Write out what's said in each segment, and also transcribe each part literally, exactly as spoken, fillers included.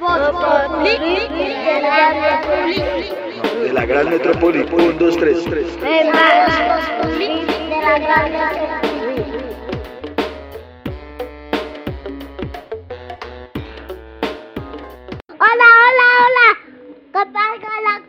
de la metrópoli. De la gran metrópoli. Un, dos, tres. De la gran metrópoli. Hola, hola, hola. ¿Qué tal con la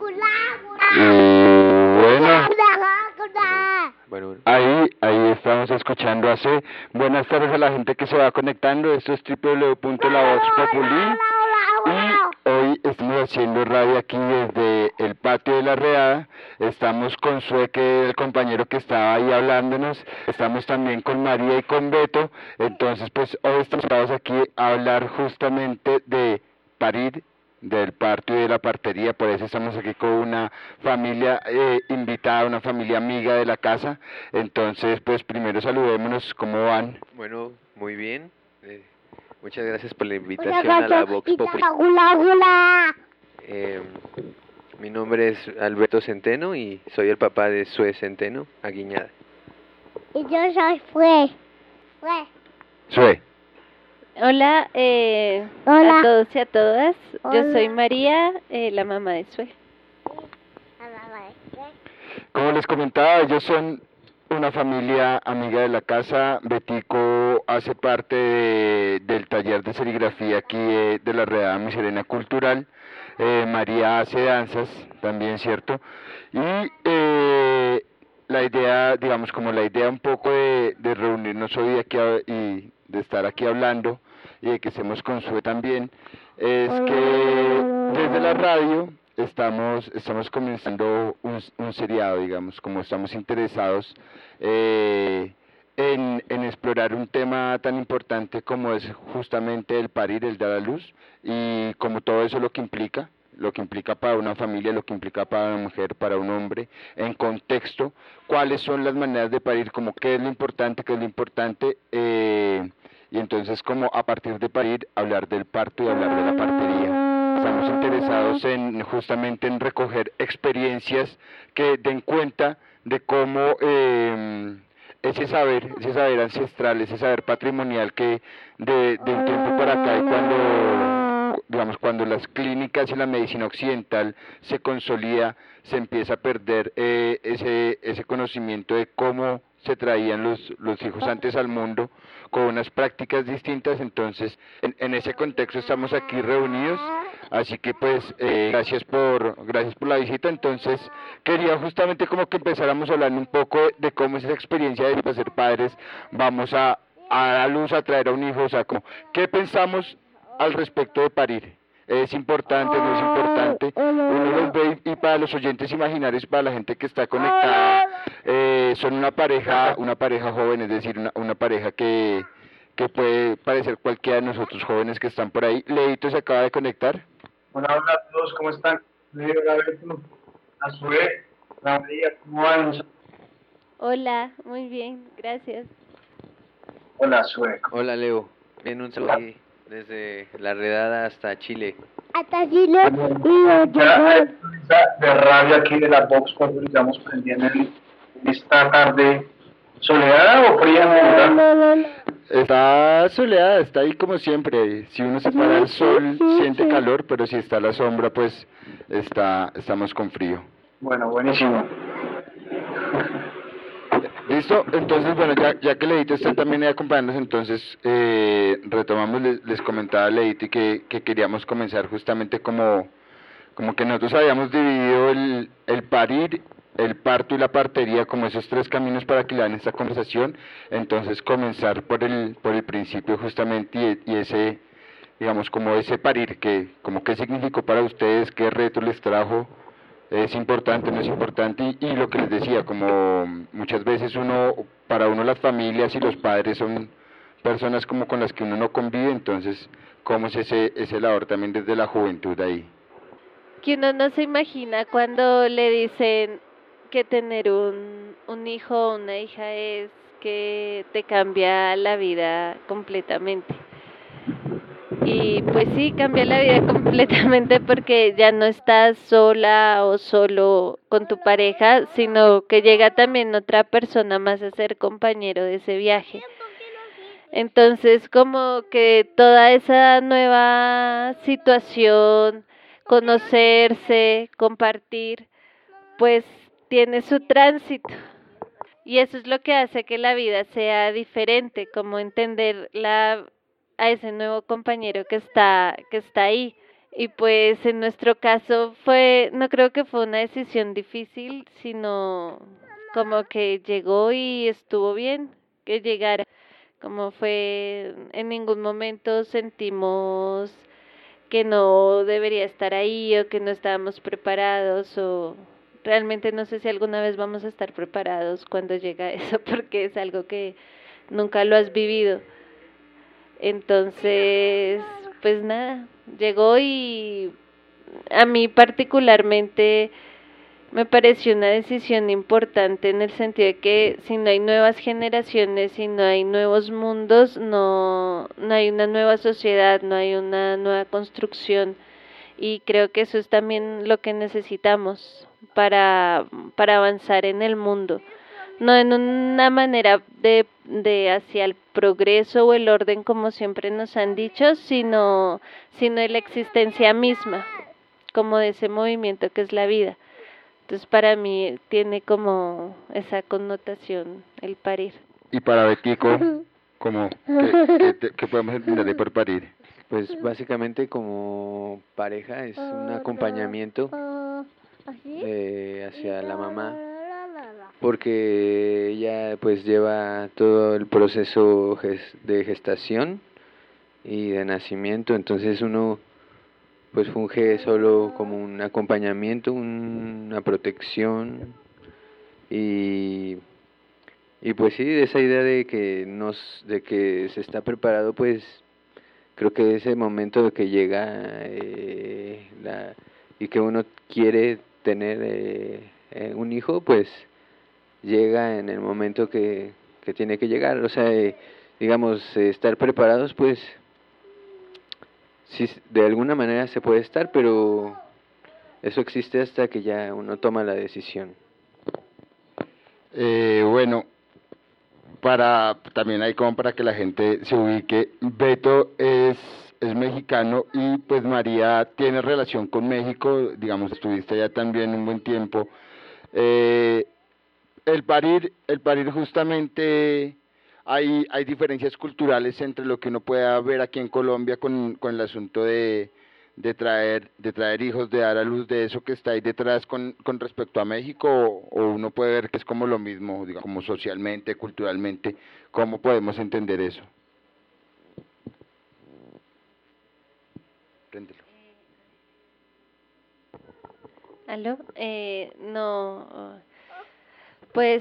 Bueno, culá? Bueno, bueno. ahí, ahí estamos escuchando hace buenas tardes a la gente que se va conectando. Esto es w w w punto la vox populi y hoy estamos haciendo radio aquí desde el patio de la Redada. Estamos con Sueque, el compañero que estaba ahí hablándonos. Estamos también con María y con Beto. Entonces, pues hoy estamos aquí a hablar justamente de parir, del parto y de la partería. Por eso estamos aquí con una familia eh, invitada, una familia amiga de la casa. Entonces, pues primero saludémonos, ¿cómo van? Bueno, muy bien. Eh, muchas gracias por la invitación a la Vox Populi. Eh, mi nombre es Alberto Centeno y soy el papá de Sue Centeno, Aguiñada. Y yo soy Fue. Fue. Sue. Hola, eh, Hola. a todos y a todas. Hola. Yo soy María, eh, la mamá de Sue. Como les comentaba, ellos son una familia amiga de la casa. Betico hace parte de- del taller de serigrafía aquí eh, de la Redada Miserena Cultural. Eh, María hace danzas también, ¿cierto? Y eh, la idea, digamos, como la idea un poco de, de reunirnos hoy aquí a- y de estar aquí hablando y de que estemos con Sue también, es que desde la radio estamos estamos comenzando un, un seriado, digamos, como estamos interesados eh, en, en explorar un tema tan importante como es justamente el parir, el dar a luz, y como todo eso lo que implica, lo que implica para una familia, lo que implica para una mujer, para un hombre, en contexto, cuáles son las maneras de parir, como qué es lo importante, qué es lo importante, eh, y entonces como a partir de parir, hablar del parto y hablar de la partería. Estamos interesados en justamente en recoger experiencias que den cuenta de cómo eh, ese saber, ese saber ancestral, ese saber patrimonial que de, de un tiempo para acá y cuando, digamos, cuando las clínicas y la medicina occidental se consolida, se empieza a perder eh, ese, ese conocimiento de cómo se traían los, los hijos antes al mundo con unas prácticas distintas. Entonces en, en ese contexto estamos aquí reunidos, así que pues eh, gracias por gracias por la visita. Entonces quería justamente como que empezáramos hablando un poco de, de cómo es esa experiencia de ser padres. Vamos a, a dar luz, a traer a un hijo, o sea, como, ¿qué pensamos al respecto de parir? ¿Es importante, no es importante? Uno los ve y para los oyentes imaginarios, para la gente que está conectada, eh, son una pareja, una pareja joven, es decir, una, una pareja que, que puede parecer cualquiera de nosotros jóvenes que están por ahí. Leito se acaba de conectar. Hola, hola a todos, ¿cómo están? Leo, Alberto, a su vez, la María, ¿cómo van? Hola, muy bien, gracias. Hola, Sue. Hola, Leo. Bien, un saludo aquí desde la Redada hasta Chile. Hasta Chile. Ya, eh, de radio aquí de la Vox Populi, estamos prendiendo en esta tarde soleada o fría en Bogotá. Está soleada, está ahí como siempre. Si uno se para al sol, siente calor, pero si está a la sombra, pues está estamos con frío. Bueno, buenísimo. ¿Listo? Entonces, bueno, ya, ya que Leito está también ahí acompañándonos, entonces eh, retomamos, les, les comentaba a Leito que, que queríamos comenzar justamente como, como que nosotros habíamos dividido el, el parir, el parto y la partería como esos tres caminos para que le dan esta conversación. Entonces comenzar por el, por el principio justamente y, y ese, digamos, como ese parir, que como qué significó para ustedes, qué reto les trajo. Es importante, no es importante, y, y lo que les decía, como muchas veces uno, para uno las familias y los padres son personas como con las que uno no convive. Entonces, ¿cómo es ese, ese labor también desde la juventud ahí? Que uno no se imagina cuando le dicen que tener un, un hijo o una hija es que te cambia la vida completamente. Y pues sí, cambia la vida completamente porque ya no estás sola o solo con tu pareja, sino que llega también otra persona más a ser compañero de ese viaje. Entonces, como que toda esa nueva situación, conocerse, compartir, pues tiene su tránsito. Y eso es lo que hace que la vida sea diferente, como entender la, a ese nuevo compañero que está, que está ahí. Y pues en nuestro caso fue, no creo que fue una decisión difícil, sino como que llegó y estuvo bien que llegara. Como fue, en ningún momento sentimos que no debería estar ahí o que no estábamos preparados o realmente no sé si alguna vez vamos a estar preparados cuando llega eso porque es algo que nunca lo has vivido. Entonces, pues nada, llegó y a mí particularmente me pareció una decisión importante en el sentido de que si no hay nuevas generaciones, si no hay nuevos mundos, no, no hay una nueva sociedad, no hay una nueva construcción y creo que eso es también lo que necesitamos para, para avanzar en el mundo. No en una manera de, de hacia el progreso o el orden como siempre nos han dicho, sino, sino en la existencia misma, como de ese movimiento que es la vida. Entonces para mí tiene como esa connotación el parir. Y para Betico, ¿cómo? ¿Qué, qué, qué podemos entender de por parir? Pues básicamente como pareja es un acompañamiento eh, hacia la mamá, porque ella pues lleva todo el proceso ges- de gestación y de nacimiento, entonces uno pues funge solo como un acompañamiento, un- una protección y, y pues sí, de esa idea de que nos, de que se está preparado, pues creo que ese momento de que llega eh, la, y que uno quiere tener eh, eh, un hijo, pues llega en el momento que, que tiene que llegar, o sea, eh, digamos, eh, estar preparados, pues sí, de alguna manera se puede estar, pero eso existe hasta que ya uno toma la decisión. Eh, bueno, para también hay como para que la gente se ubique, Beto es, es mexicano y pues María tiene relación con México, digamos, estuviste allá también un buen tiempo. Eh, el parir, el parir justamente hay, hay diferencias culturales entre lo que uno pueda ver aquí en Colombia con, con el asunto de, de traer, de traer hijos, de dar a luz de eso que está ahí detrás con, con respecto a México, o, o uno puede ver que es como lo mismo, digamos, como socialmente, culturalmente, ¿cómo podemos entender eso? Préndelo. ¿Aló? Eh, no, pues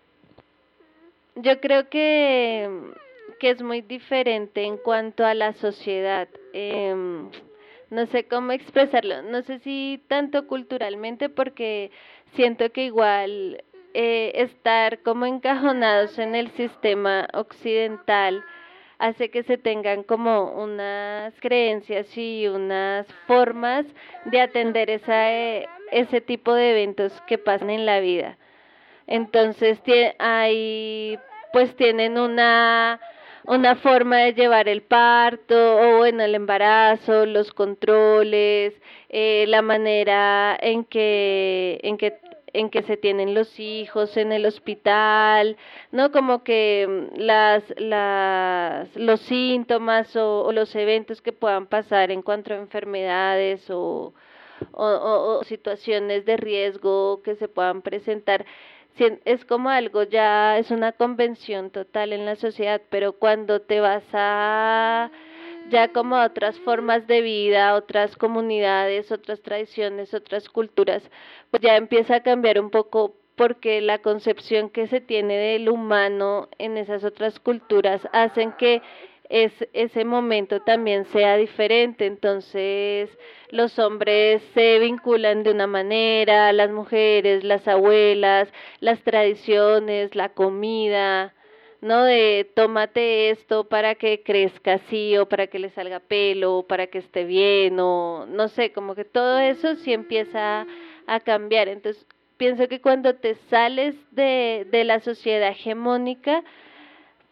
yo creo que, que es muy diferente en cuanto a la sociedad. Em, no sé cómo expresarlo, no sé si tanto culturalmente porque siento que igual eh, estar como encajonados en el sistema occidental hace que se tengan como unas creencias y unas formas de atender esa, eh, ese tipo de eventos que pasan en la vida. Entonces tie- hay, pues tienen una, una forma de llevar el parto, o bueno, el embarazo, los controles, eh, la manera en que, en que, en que se tienen los hijos en el hospital, ¿no? Como que mm, las, las, los síntomas o, o los eventos que puedan pasar en cuanto a enfermedades o, o, o, o situaciones de riesgo que se puedan presentar sien- es como algo ya, es una convención total en la sociedad, pero cuando te vas a ya como a otras formas de vida, otras comunidades, otras tradiciones, otras culturas, pues ya empieza a cambiar un poco porque la concepción que se tiene del humano en esas otras culturas hacen que es, ese momento también sea diferente. Entonces los hombres se vinculan de una manera, las mujeres, las abuelas, las tradiciones, la comida, ¿no? De tómate esto para que crezca así, o para que le salga pelo, o para que esté bien, o no sé, como que todo eso sí empieza a cambiar. Entonces pienso que cuando te sales de, de la sociedad hegemónica,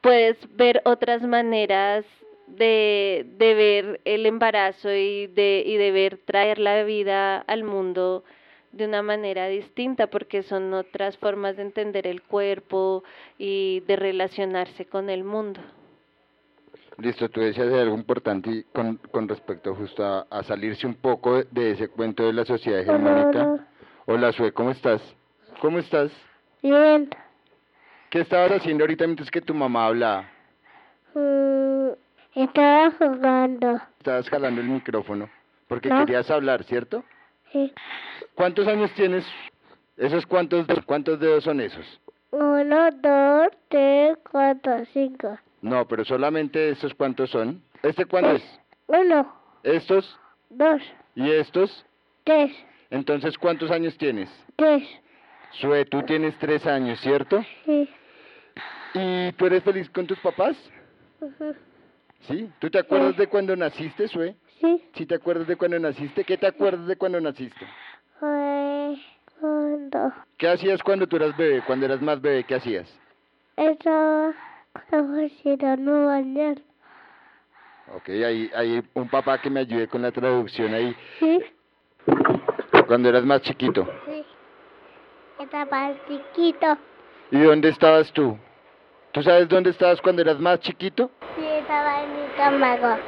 puedes ver otras maneras de, de ver el embarazo y de, y de ver traer la vida al mundo de una manera distinta, porque son otras formas de entender el cuerpo y de relacionarse con el mundo. Listo, tú decías algo importante y con, con respecto justo a, a salirse un poco de, de ese cuento de la sociedad hegemónica. Hola, Sue, ¿cómo estás? ¿Cómo estás? Bien. ¿Qué estabas haciendo ahorita mientras que tu mamá hablaba? Mm, estaba jugando. Estabas jalando el micrófono porque No. querías hablar, ¿cierto? Sí. ¿Cuántos años tienes? ¿Esos cuántos, cuántos dedos son esos? Uno, dos, tres, cuatro, cinco. No, pero solamente estos cuántos son. ¿Este cuánto es? Uno, ¿Estos? dos, ¿Y estos? tres, Entonces, ¿cuántos años tienes? tres. Sue, tú tienes tres años, ¿cierto? Sí. ¿Y tú eres feliz con tus papás? Ujú. ¿Sí? ¿Tú te acuerdas de cuando naciste, Sue? Sí. ¿Sí te acuerdas de cuando naciste? ¿Qué te acuerdas de cuando naciste? Fue cuando ¿Qué hacías cuando tú eras bebé? Cuando eras más bebé, ¿qué hacías? estaba no bañar. Ok, hay, hay un papá que me ayude con la traducción ahí. Sí. Cuando eras más chiquito. Sí. Estaba chiquito. ¿Y dónde estabas tú? ¿Tú sabes dónde estabas cuando eras más chiquito? Sí, estaba en mi estómago.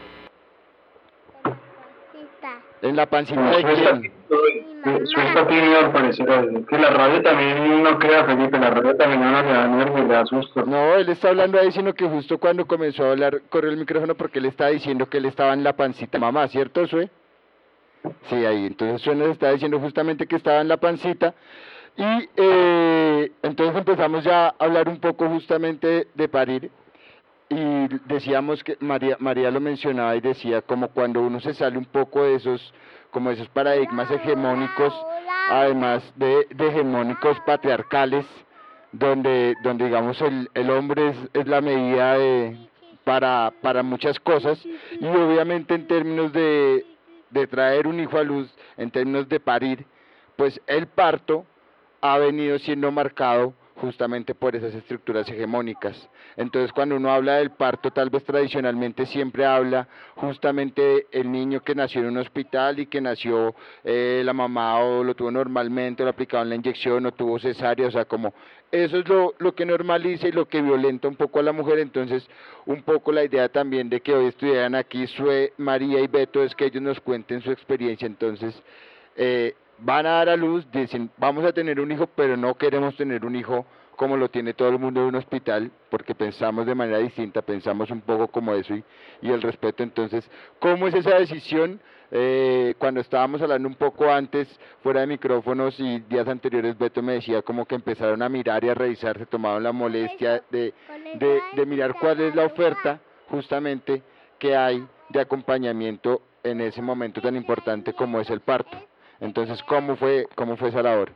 Pancita. ¿En la pancita de quién? Su está tímido al parecer. Es que la radio también no queda, Felipe, la radio también a uno le da nervios, le da susto. No, él está hablando ahí, sino que justo cuando comenzó a hablar, corrió el micrófono porque él estaba diciendo que él estaba en la pancita de mamá, ¿cierto, Sue? Sí, ahí, entonces Sue nos está diciendo justamente que estaba en la pancita. Y eh, entonces empezamos ya a hablar un poco justamente de parir. Y decíamos que María, María lo mencionaba y decía como cuando uno se sale un poco de esos, como esos paradigmas hegemónicos, además de, de hegemónicos patriarcales, donde, donde digamos el, el hombre es, es la medida de, para, para muchas cosas, y obviamente en términos de, de traer un hijo a luz, en términos de parir, pues el parto ha venido siendo marcado justamente por esas estructuras hegemónicas. Entonces, cuando uno habla del parto, tal vez tradicionalmente siempre habla justamente del niño que nació en un hospital y que nació eh, la mamá o lo tuvo normalmente, o le aplicaban la inyección o tuvo cesárea, o sea, como eso es lo, lo que normaliza y lo que violenta un poco a la mujer. Entonces, un poco la idea también de que hoy estuvieran aquí Sue, María y Beto es que ellos nos cuenten su experiencia. Entonces, eh, van a dar a luz, dicen, vamos a tener un hijo, pero no queremos tener un hijo como lo tiene todo el mundo en un hospital, porque pensamos de manera distinta, pensamos un poco como eso y, y el respeto. Entonces, ¿cómo es esa decisión? Eh, cuando estábamos hablando un poco antes, fuera de micrófonos y días anteriores, Beto me decía como que empezaron a mirar y a revisar, se tomaron la molestia de, de, de mirar cuál es la oferta justamente que hay de acompañamiento en ese momento tan importante como es el parto. Entonces, ¿cómo fue, cómo fue esa labor?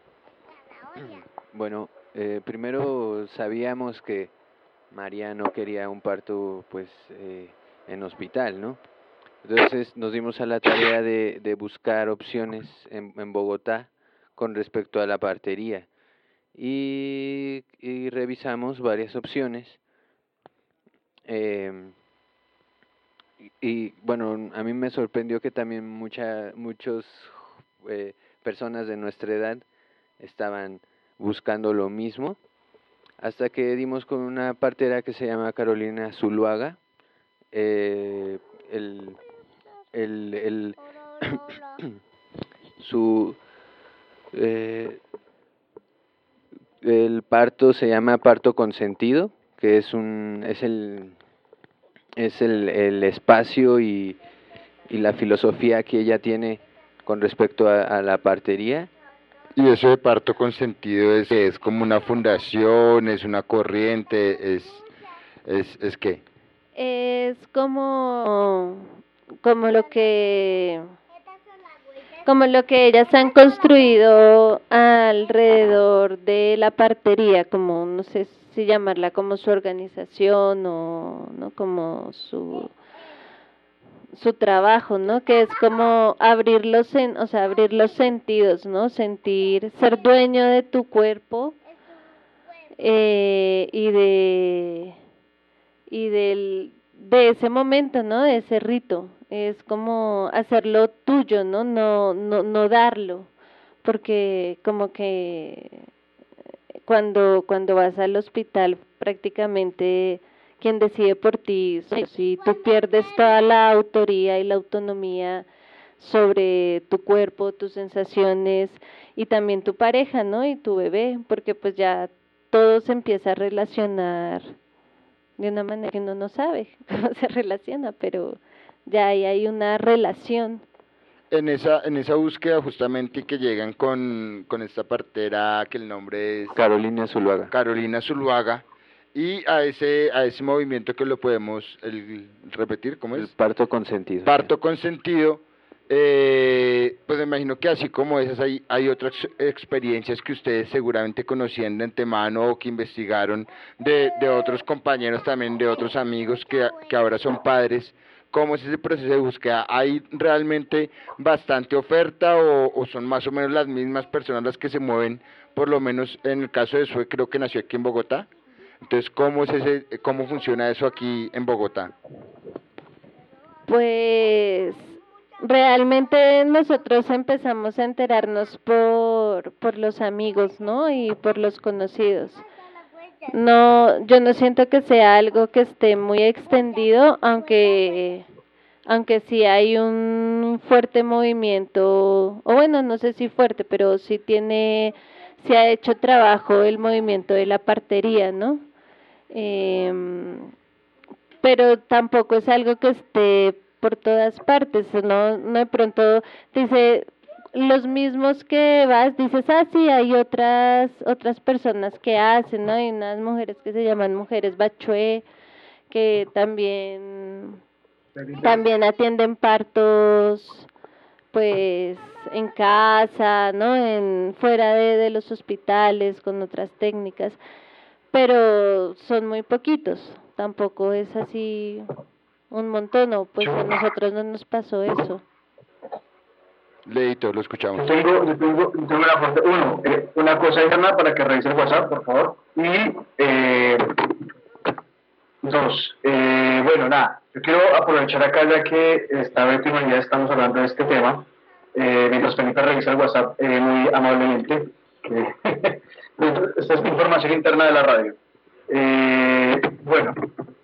Bueno, eh, primero sabíamos que María no quería un parto pues eh, en hospital, ¿no? Entonces nos dimos a la tarea de, de buscar opciones en, en Bogotá con respecto a la partería y, y revisamos varias opciones. Eh, y, y bueno, a mí me sorprendió que también mucha, muchos eh, personas de nuestra edad estaban buscando lo mismo, hasta que dimos con una partera que se llama Carolina Zuluaga. Eh, el, el, el su eh, el parto se llama parto consentido, que es un es el es el, el espacio y, y la filosofía que ella tiene con respecto a, a la partería. Y eso de parto consentido es, es como una fundación, es una corriente, es, es, es qué? Es como, como lo que, como lo que ellas han construido alrededor de la partería, como no sé si llamarla como su organización o no como su su trabajo, ¿no? Que es como abrir los, en, o sea, abrir los sentidos, ¿no? Sentir, ser dueño de tu cuerpo eh, y de y del de ese momento, ¿no? De ese rito, es como hacerlo tuyo, ¿no? No no no darlo, porque como que cuando cuando vas al hospital prácticamente quien decide por ti, si tú pierdes toda la autoría y la autonomía sobre tu cuerpo, tus sensaciones y también tu pareja, ¿no? Y tu bebé, porque pues ya todo se empieza a relacionar de una manera que uno no sabe cómo se relaciona, pero ya ahí hay una relación. En esa, en esa búsqueda justamente que llegan con, con esta partera que el nombre es Carolina Zuluaga. Carolina Zuluaga, y a ese, a ese movimiento que lo podemos el, repetir, ¿cómo es? El parto consentido. Parto consentido. Eh, pues me imagino que así como esas hay, hay otras experiencias que ustedes seguramente conocían de antemano o que investigaron de, de otros compañeros también, de otros amigos que, que ahora son padres. ¿Cómo es ese proceso de búsqueda? ¿Hay realmente bastante oferta o, o son más o menos las mismas personas las que se mueven? Por lo menos en el caso de Sue, creo que nació aquí en Bogotá. Entonces, ¿cómo es ese, cómo funciona eso aquí en Bogotá? Pues realmente nosotros empezamos a enterarnos por por los amigos, ¿no? Y por los conocidos. No, yo no siento que sea algo que esté muy extendido, aunque aunque sí hay un fuerte movimiento, o bueno, no sé si fuerte, pero sí tiene, sí ha hecho trabajo el movimiento de la partería, ¿no? Eh, pero tampoco es algo que esté por todas partes, no, no de pronto dice los mismos que vas, dices, ah, sí, hay otras otras personas que hacen, ¿no? Hay unas mujeres que se llaman mujeres bachué, que también también atienden partos, pues, en casa, ¿no? En fuera de, de los hospitales, con otras técnicas, pero son muy poquitos, tampoco es así un montón, o pues a nosotros no nos pasó eso. Leito, lo escuchamos. Yo tengo, yo tengo, yo tengo una parte, uno, eh, una cosa interna para que revise el WhatsApp, por favor. Y eh, dos, eh, bueno, nada, yo quiero aprovechar acá ya que esta vez y María estamos hablando de este tema, eh, mientras Felipe revisa el WhatsApp eh, muy amablemente. Eh, esta es información interna de la radio. Eh, bueno,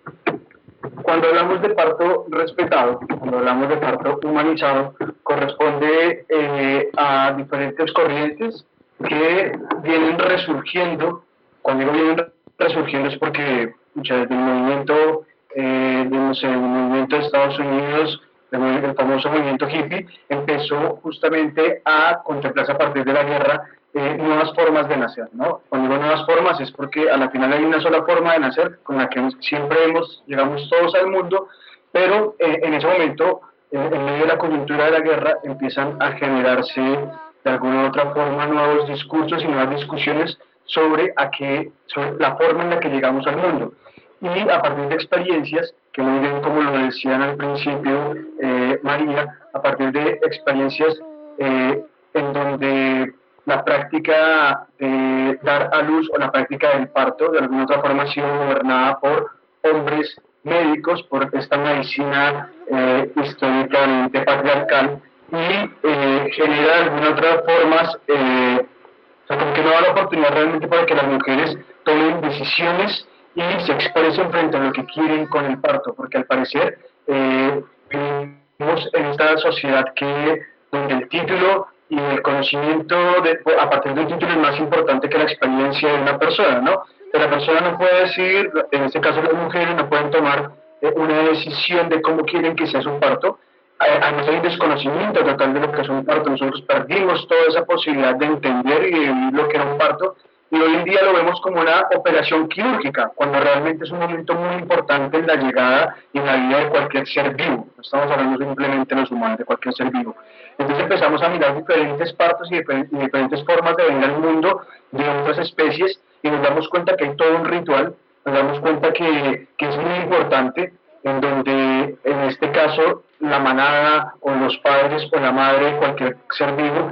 cuando hablamos de parto respetado, cuando hablamos de parto humanizado, corresponde eh, a diferentes corrientes que vienen resurgiendo. Cuando digo vienen resurgiendo es porque muchas desde el movimiento, eh, de, no sé, el movimiento de Estados Unidos, el, el famoso movimiento hippie, empezó justamente a contemplarse a partir de la guerra eh, nuevas formas de nacer, ¿no? Cuando digo nuevas formas es porque a la final hay una sola forma de nacer con la que siempre hemos, llegamos todos al mundo, pero eh, en ese momento, en, en medio de la coyuntura de la guerra, empiezan a generarse de alguna u otra forma nuevos discursos y nuevas discusiones sobre, a qué, sobre la forma en la que llegamos al mundo. Y a partir de experiencias, que muy bien como lo decían al principio eh, María, a partir de experiencias eh, en donde la práctica de dar a luz o la práctica del parto de alguna otra forma ha sido gobernada por hombres médicos, por esta medicina eh, históricamente patriarcal y eh, genera de alguna otra forma, eh, o sea, como que no da la oportunidad realmente para que las mujeres tomen decisiones y se expresen frente a lo que quieren con el parto, porque al parecer eh, vivimos en esta sociedad que donde el título y el conocimiento de, a partir de un título es más importante que la experiencia de una persona, ¿no? Que la persona no puede decir, en este caso las mujeres no pueden tomar eh, una decisión de cómo quieren que sea su parto. Además hay un desconocimiento total de lo que es un parto. Nosotros perdimos toda esa posibilidad de entender y de vivir lo que era un parto, y hoy en día lo vemos como una operación quirúrgica, cuando realmente es un momento muy importante en la llegada y en la vida de cualquier ser vivo. No estamos hablando simplemente de los humanos, de cualquier ser vivo. Entonces empezamos a mirar diferentes partos y diferentes, y diferentes formas de venir al mundo de otras especies, y nos damos cuenta que hay todo un ritual, nos damos cuenta que, que es muy importante, en donde en este caso la manada o los padres o la madre, cualquier ser vivo,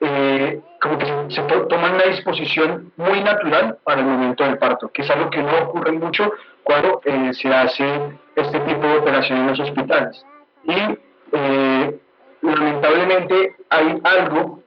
eh, como que se, se to- toman una disposición muy natural para el momento del parto, que es algo que no ocurre mucho cuando eh, se hace este tipo de operación en los hospitales. Y eh, lamentablemente hay algo,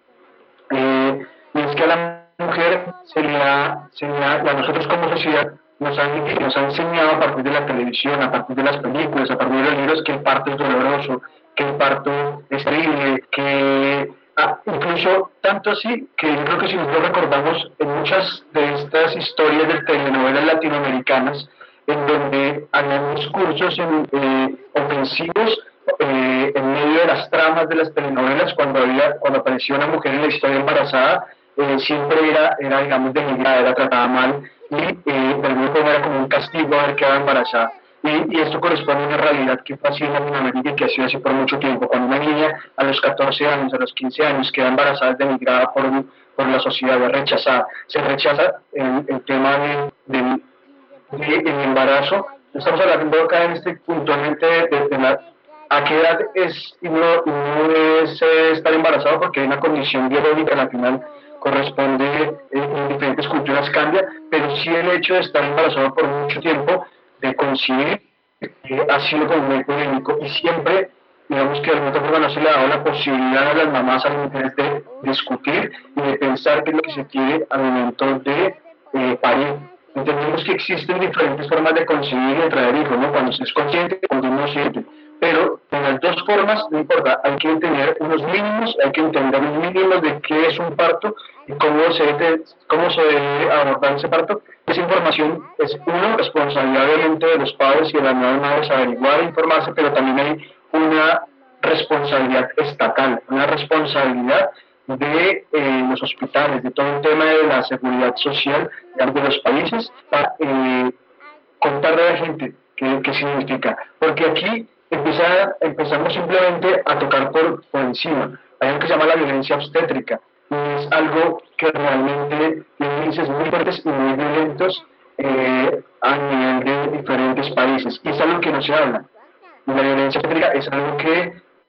eh, y es que a la mujer se le ha, se le ha, a nosotros como sociedad, nos han, nos han enseñado a partir de la televisión, a partir de las películas, a partir de los libros, que el parto es doloroso, que el parto es terrible, que ah, incluso tanto así que yo creo que si nosotros recordamos en muchas de estas historias de telenovelas latinoamericanas, en donde había discursos en, eh, ofensivos eh, en medio de las tramas de las telenovelas, cuando había, cuando aparecía una mujer en la historia embarazada, eh, siempre era, era, digamos, denigrada, era tratada mal, y eh, de alguna forma era como un castigo haber quedado embarazada. Y, y esto corresponde a una realidad que fue así en Latinoamérica y que ha sido así por mucho tiempo. Cuando una niña a los catorce años, a los quince años, queda embarazada, es denigrada por, por la sociedad, es rechazada. Se rechaza el, el tema de, de, de, el embarazo. Estamos hablando acá en este puntualmente de, de, de la, a qué edad es y no, y no es eh, estar embarazado, porque hay una condición biológica en la final corresponde eh, en diferentes culturas cambia, pero sí el hecho de estar embarazado por mucho tiempo, de concebir, eh, ha sido como muy polémico, y siempre, digamos que de alguna forma no se le ha dado la posibilidad a las mamás, a las mujeres, de discutir y de pensar qué es lo que se quiere al momento de eh, parir. Entendemos que existen diferentes formas de concebir y de traer hijos, ¿no? Cuando se es consciente y cuando uno siente. Pero en las dos formas, no importa, hay que tener unos mínimos, hay que entender los mínimos de qué es un parto y cómo se debe, cómo se debe abordar ese parto. Esa información es, uno, responsabilidad obviamente de los padres y de las nuevas madres averiguar e informarse, pero también hay una responsabilidad estatal, una responsabilidad de eh, los hospitales, de todo el tema de la seguridad social de los países, para eh, contarle a la gente qué, qué significa. Porque aquí empieza, empezamos simplemente a tocar por, por encima. Hay algo que se llama la violencia obstétrica, y es algo que realmente tiene índices muy fuertes y muy violentos eh, a nivel de diferentes países. Y es algo que no se habla. La violencia obstétrica es algo que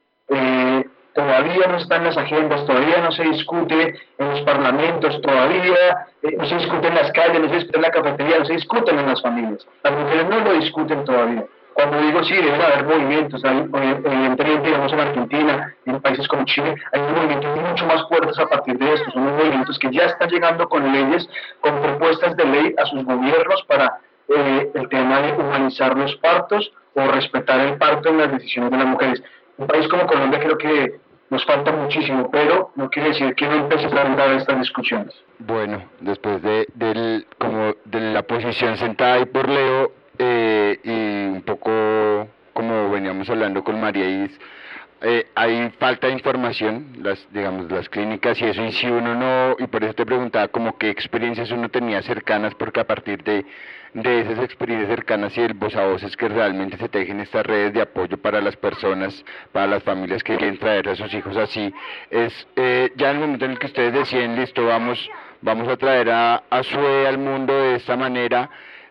eh, todavía no está en las agendas, todavía no se discute en los parlamentos, todavía eh, no se discute en las calles, no se discute en la cafetería, no se discuten en las familias. Las mujeres no lo discuten todavía. Cuando digo sí, deben haber movimientos, hay, evidentemente, digamos en Argentina, en países como Chile, hay movimientos mucho más fuertes a partir de esto, son movimientos que ya están llegando con leyes, con propuestas de ley a sus gobiernos para eh, el tema de humanizar los partos o respetar el parto en las decisiones de las mujeres. Un país como Colombia creo que nos falta muchísimo, pero no quiere decir que no empecemos a dar estas discusiones. Bueno, después de, del, como de la posición sentada ahí por Leo, eh, y un poco como veníamos hablando con María Is, eh, hay falta de información, las digamos las clínicas y eso, y si uno no, y por eso te preguntaba como qué experiencias uno tenía cercanas, porque a partir de, de esas experiencias cercanas y el voz a voz es que realmente se tejen estas redes de apoyo para las personas, para las familias que quieren traer a sus hijos así. Es eh, ya en el momento en el que ustedes deciden, listo, vamos, vamos a traer a, a Sue al mundo de esta manera,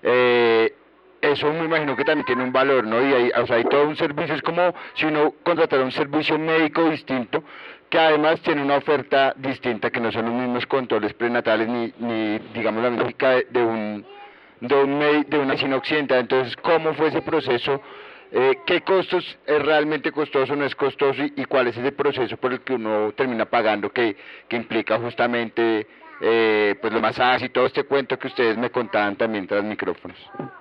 eh, eso me imagino que también tiene un valor, ¿no? Y hay, o sea, hay todo un servicio, es como si uno contratara un servicio médico distinto, que además tiene una oferta distinta, que no son los mismos controles prenatales, ni, ni digamos, la lógica de, de un de, un med, de una medicina occidental. Entonces, ¿cómo fue ese proceso? Eh, ¿Qué costos es realmente costoso, no es costoso? Y, y cuál es ese proceso por el que uno termina pagando, que, que implica justamente eh, pues los masajes y todo este cuento que ustedes me contaban también tras micrófonos?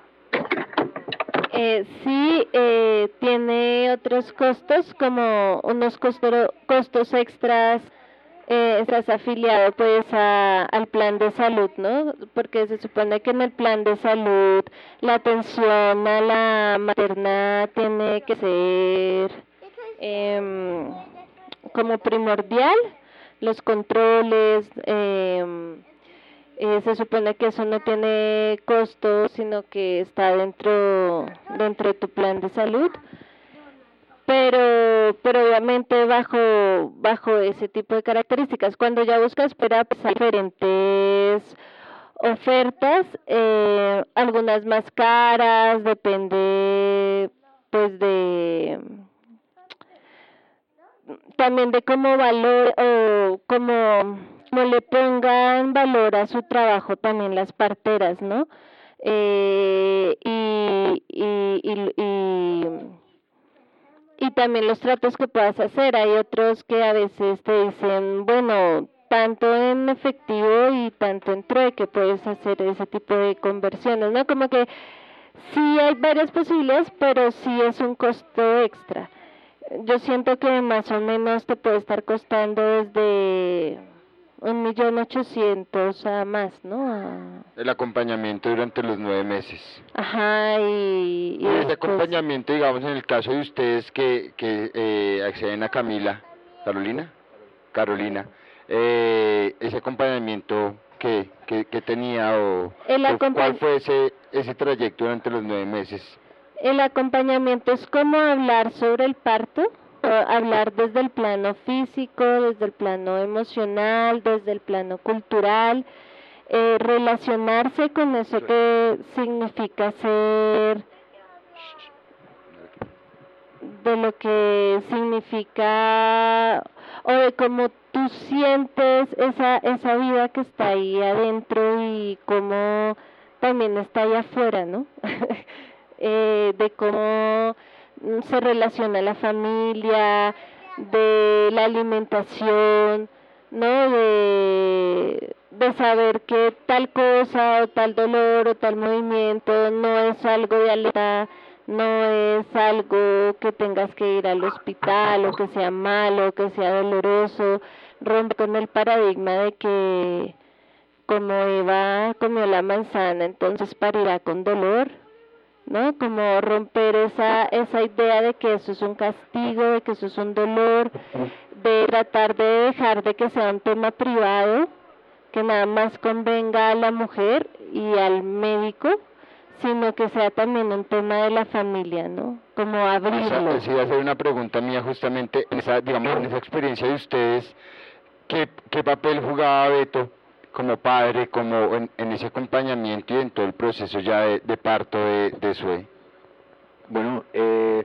Eh, sí, eh, tiene otros costos, como unos costos, costos extras, eh, estás afiliado pues a, al plan de salud, ¿no? Porque se supone que en el plan de salud la atención a la materna tiene que ser eh, como primordial, los controles, eh, Eh, se supone que eso no tiene costo, sino que está dentro dentro de tu plan de salud, pero pero obviamente bajo bajo ese tipo de características. Cuando ya buscas fuera, pues hay diferentes ofertas, eh, algunas más caras, depende pues de también de cómo valor o como, como le ponga en valor a su trabajo también las parteras, ¿no? Eh, y, y, y, y, y también los tratos que puedas hacer. Hay otros que a veces te dicen, bueno, tanto en efectivo y tanto en trueque puedes hacer ese tipo de conversiones, ¿no? Como que sí hay varias posibilidades, pero sí es un costo extra. Yo siento que más o menos te puede estar costando desde un millón ochocientos a más, ¿no? A... El acompañamiento durante los nueve meses. Ajá, y... y Y ese después... acompañamiento, digamos, en el caso de ustedes que, que eh, acceden a Camila, Carolina, Carolina, eh, ese acompañamiento, ¿qué, qué, qué tenía o, El o acompa- cuál fue ese, ese trayecto durante los nueve meses? El acompañamiento es como hablar sobre el parto, o hablar desde el plano físico, desde el plano emocional, desde el plano cultural, eh, relacionarse con eso que significa ser, de lo que significa, o de cómo tú sientes esa, esa vida que está ahí adentro y cómo también está ahí afuera, ¿no? Eh, de cómo se relaciona la familia, de la alimentación, ¿no? De, de saber que tal cosa o tal dolor o tal movimiento no es algo de alerta, no es algo que tengas que ir al hospital o que sea malo, que sea doloroso. Rompe con el paradigma de que como Eva comió la manzana, entonces parirá con dolor, ¿no? Como romper esa esa idea de que eso es un castigo, de que eso es un dolor, de tratar de dejar de que sea un tema privado, que nada más convenga a la mujer y al médico, sino que sea también un tema de la familia, ¿no? Como abrirlo. Esa, esa iba a ser una pregunta mía justamente, en esa, digamos, en esa experiencia de ustedes, ¿qué, qué papel jugaba Beto como padre, como en, en ese acompañamiento y en todo el proceso ya de, de parto de, de Sue? Bueno, eh,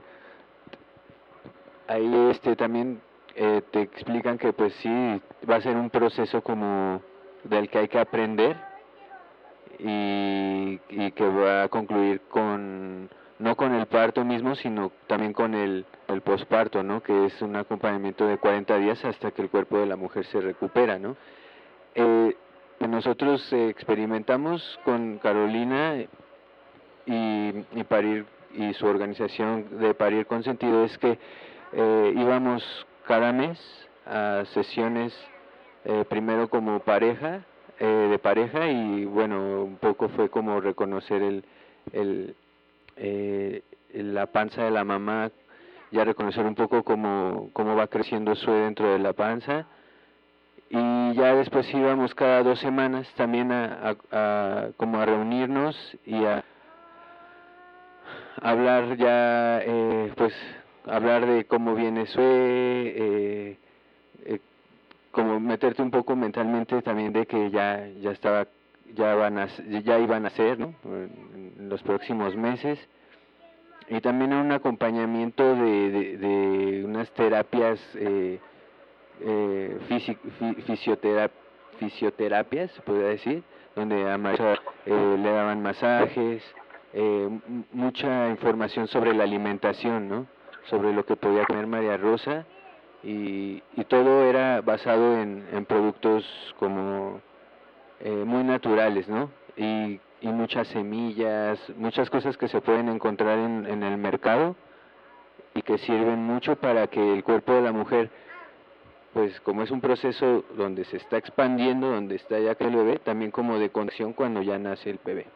ahí este también eh, te explican que pues sí, va a ser un proceso como del que hay que aprender y, y que va a concluir con, no con el parto mismo, sino también con el, el posparto, ¿no? Que es un acompañamiento de cuarenta días hasta que el cuerpo de la mujer se recupera, ¿no? Eh, nosotros eh, experimentamos con Carolina y, y Parir y su organización de Parir con Sentido es que eh, íbamos cada mes a sesiones eh, primero como pareja, eh, de pareja y bueno, un poco fue como reconocer el, el eh, la panza de la mamá, ya reconocer un poco cómo, cómo va creciendo Sue dentro de la panza. Y ya después íbamos cada dos semanas también a, a, a como a reunirnos y a hablar ya, eh, pues, hablar de cómo viene Sue, eh, eh, como meterte un poco mentalmente también de que ya ya estaba, ya van a, ya iban a ser, ¿no? En los próximos meses. Y también un acompañamiento de, de, de unas terapias, eh, eh, fisi, fi, fisioterap, fisioterapias, se podría decir, donde a María eh, le daban masajes, eh, m- mucha información sobre la alimentación, ¿no? Sobre lo que podía comer María Rosa, y, y todo era basado en, en productos como eh, muy naturales, ¿no? Y, y muchas semillas, muchas cosas que se pueden encontrar en, en el mercado y que sirven mucho para que el cuerpo de la mujer, pues como es un proceso donde se está expandiendo, donde está ya que el bebé, también como de conexión cuando ya nace el bebé.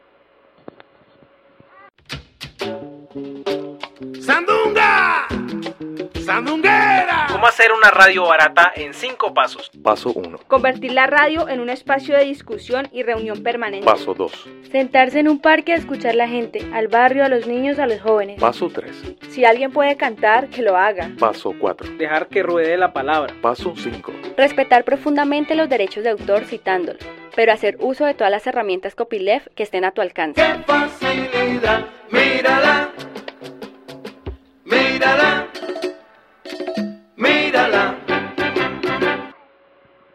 ¡Sandunga! ¡Sandunguera! ¿Cómo hacer una radio barata en cinco pasos? Paso uno. Convertir la radio en un espacio de discusión y reunión permanente. Paso dos. Sentarse en un parque a escuchar la gente, al barrio, a los niños, a los jóvenes. Paso tres. Si alguien puede cantar, que lo haga. Paso cuatro. Dejar que ruede la palabra. Paso cinco. Respetar profundamente los derechos de autor citándolos, pero hacer uso de todas las herramientas copyleft que estén a tu alcance. ¡Qué facilidad! ¡Mírala! ¡Mírala! ¡Mírala!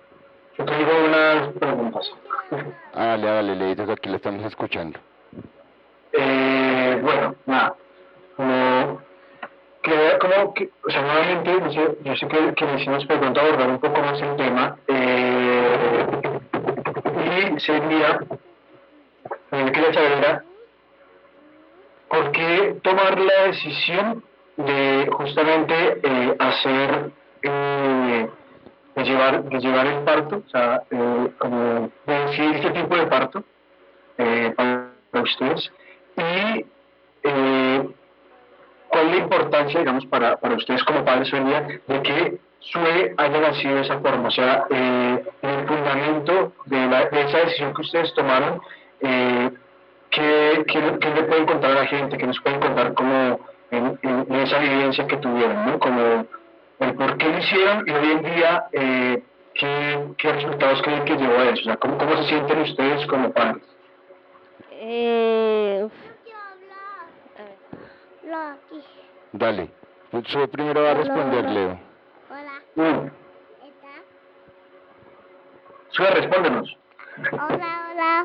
Hágale, hágale, Leito, que aquí la estamos escuchando. Eh, bueno, nada, como que, como que, o sea, nuevamente, no sé, yo sé que, que me hicimos pregunta abordar un poco más el tema, eh, y sería, lo que quería saber era, ¿por qué tomar la decisión de justamente eh, hacer, eh, de llevar, de llevar el parto, o sea, eh, como de decidir este tipo de parto eh, para, para ustedes? Y eh, ¿cuál es la importancia, digamos, para, para ustedes como padres hoy en día de que Sue haya nacido de esa forma? O sea, eh, el fundamento de, la, de esa decisión que ustedes tomaron, eh, ¿qué, qué, qué le pueden contar a la gente? ¿Qué nos pueden contar como en, en, en esa vivencia que tuvieron, ¿no? Como el por qué lo hicieron y hoy en día, eh, ¿qué, qué resultados creen que llevó a eso? O sea, ¿cómo, cómo se sienten ustedes como padres? Eh, Loki. Dale, Sue primero va a responder, Leo. Hola. Mm. ¿Está? Sue, respóndenos. Hola, hola.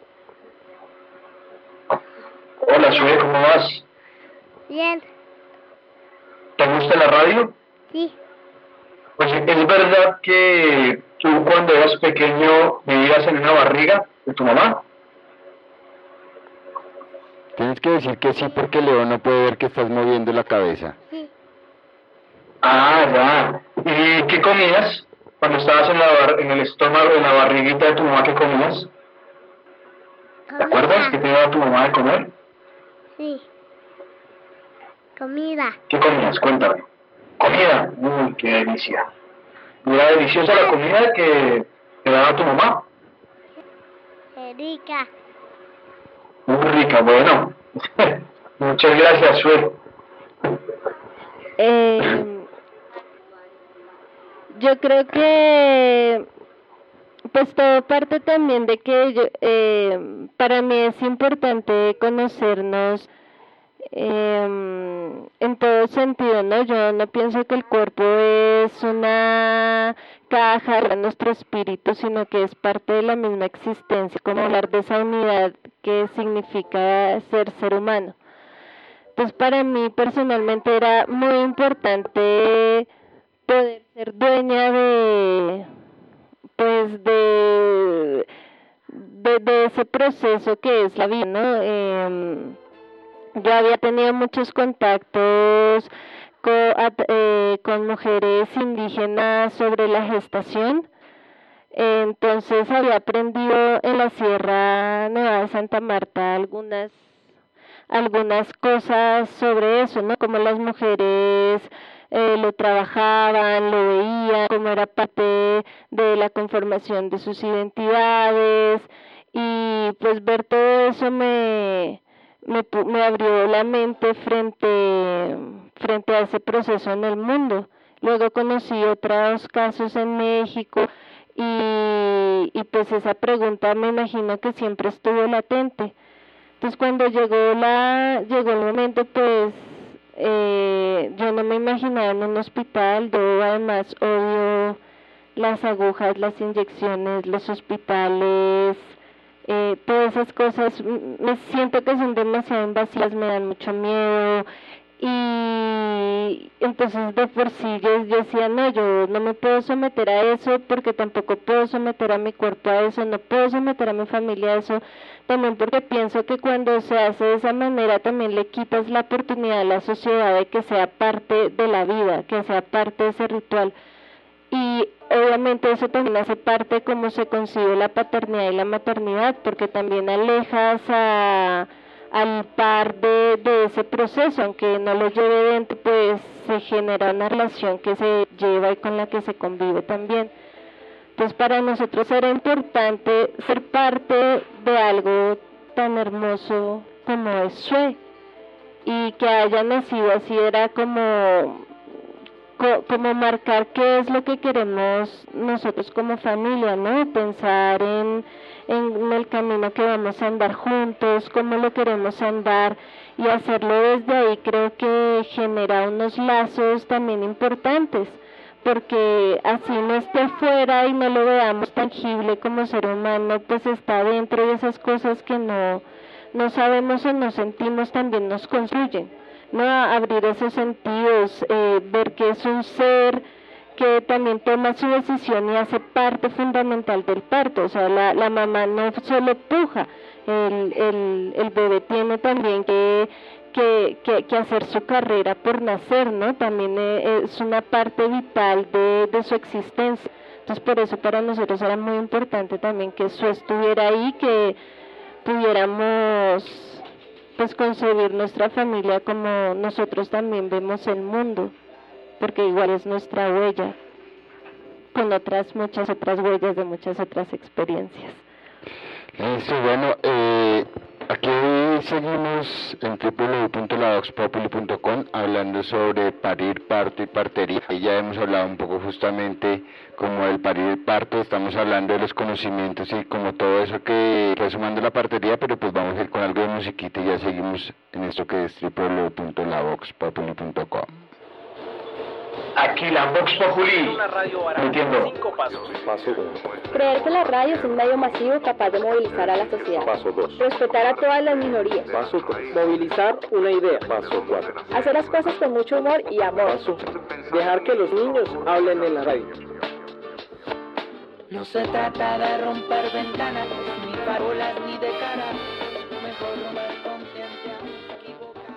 Hola, Sue, ¿cómo vas? Bien. ¿Te gusta la radio? Sí. Pues es verdad que tú cuando eras pequeño vivías en una barriga de tu mamá. Tienes que decir que sí porque Leo no puede ver que estás moviendo la cabeza. Sí. Ah, ya. ¿Y qué comías cuando estabas en, la bar en el estómago, en la barriguita de tu mamá? ¿Qué comías? ¿Te acuerdas que te daba tu mamá de comer? Sí. Comida. ¿Qué comías? Cuéntame. ¿Comida? Uy, qué delicia. ¿Era deliciosa la comida que te daba tu mamá? Qué rica. Muy rica, bueno. Muchas gracias, Sue. Eh, yo creo que pues todo parte también de que yo, eh, para mí es importante conocernos eh, en todo sentido, ¿no? Yo no pienso que el cuerpo es una caja de nuestro espíritu, sino que es parte de la misma existencia, como hablar de esa unidad que significa ser ser humano. Entonces para mí personalmente era muy importante poder ser dueña de pues de de, de ese proceso que es la vida, ¿no? Eh, yo había tenido muchos contactos con, eh, con mujeres indígenas sobre la gestación. Entonces había aprendido en la Sierra Nevada de Santa Marta algunas algunas cosas sobre eso, ¿no? Cómo las mujeres eh, lo trabajaban, lo veían, cómo era parte de la conformación de sus identidades, y pues ver todo eso me me, me abrió la mente frente frente a ese proceso en el mundo. Luego conocí otros casos en México. Y, y pues esa pregunta me imagino que siempre estuvo latente. Entonces cuando llegó la llegó el momento, pues eh, yo no me imaginaba en un hospital. Yo además odio las agujas, las inyecciones, los hospitales, eh, todas esas cosas. Me siento que son demasiado invasivas, me dan mucho miedo. Y entonces de por sí yo, yo decía, no, yo no me puedo someter a eso, porque tampoco puedo someter a mi cuerpo a eso, no puedo someter a mi familia a eso, también porque pienso que cuando se hace de esa manera también le quitas la oportunidad a la sociedad de que sea parte de la vida, que sea parte de ese ritual. Y obviamente eso también hace parte de cómo se concibe la paternidad y la maternidad, porque también alejas a... al par de, de ese proceso, aunque no lo lleve dentro, pues se genera una relación que se lleva y con la que se convive también. Entonces para nosotros era importante ser parte de algo tan hermoso como es Sue, y que haya nacido así era como, como marcar qué es lo que queremos nosotros como familia, ¿no? Pensar en en el camino que vamos a andar juntos, cómo lo queremos andar, y hacerlo desde ahí creo que genera unos lazos también importantes, porque así no esté afuera y no lo veamos tangible como ser humano, pues está dentro de esas cosas que no, no sabemos o no sentimos, también nos construyen, ¿no? Abrir esos sentidos, eh, ver que es un ser que también toma su decisión y hace parte fundamental del parto. O sea, la, la mamá no solo puja, el, el, el bebé tiene también que, que, que, que hacer su carrera por nacer, ¿no? También eh, es una parte vital de, de su existencia. Entonces, por eso para nosotros era muy importante también que eso estuviera ahí, que pudiéramos pues concebir nuestra familia como nosotros también vemos el mundo, porque igual es nuestra huella, con otras muchas otras huellas de muchas otras experiencias. Eso, bueno, eh, aquí seguimos en doble u doble u doble u punto la vox populi punto com hablando sobre parir, parto y partería. Y ya hemos hablado un poco justamente como del parir y parto, estamos hablando de los conocimientos y como todo eso que fue sumando la partería, pero pues vamos a ir con algo de musiquita y ya seguimos en esto que es doble u doble u doble u punto la vox populi punto com. Aquí la Vox Populi. Una radio barata, Entiendo. cinco pasos. Paso uno. Creer que la radio es un medio masivo capaz de movilizar a la sociedad. Paso dos. Respetar a todas las minorías. Paso tres. Movilizar una idea. Paso cuatro. Hacer las cosas con mucho humor y amor. Paso cinco. Dejar que los niños hablen en la radio. No se trata de romper ventanas, ni farolas ni de cara. Mejor romper conciencia equivocada.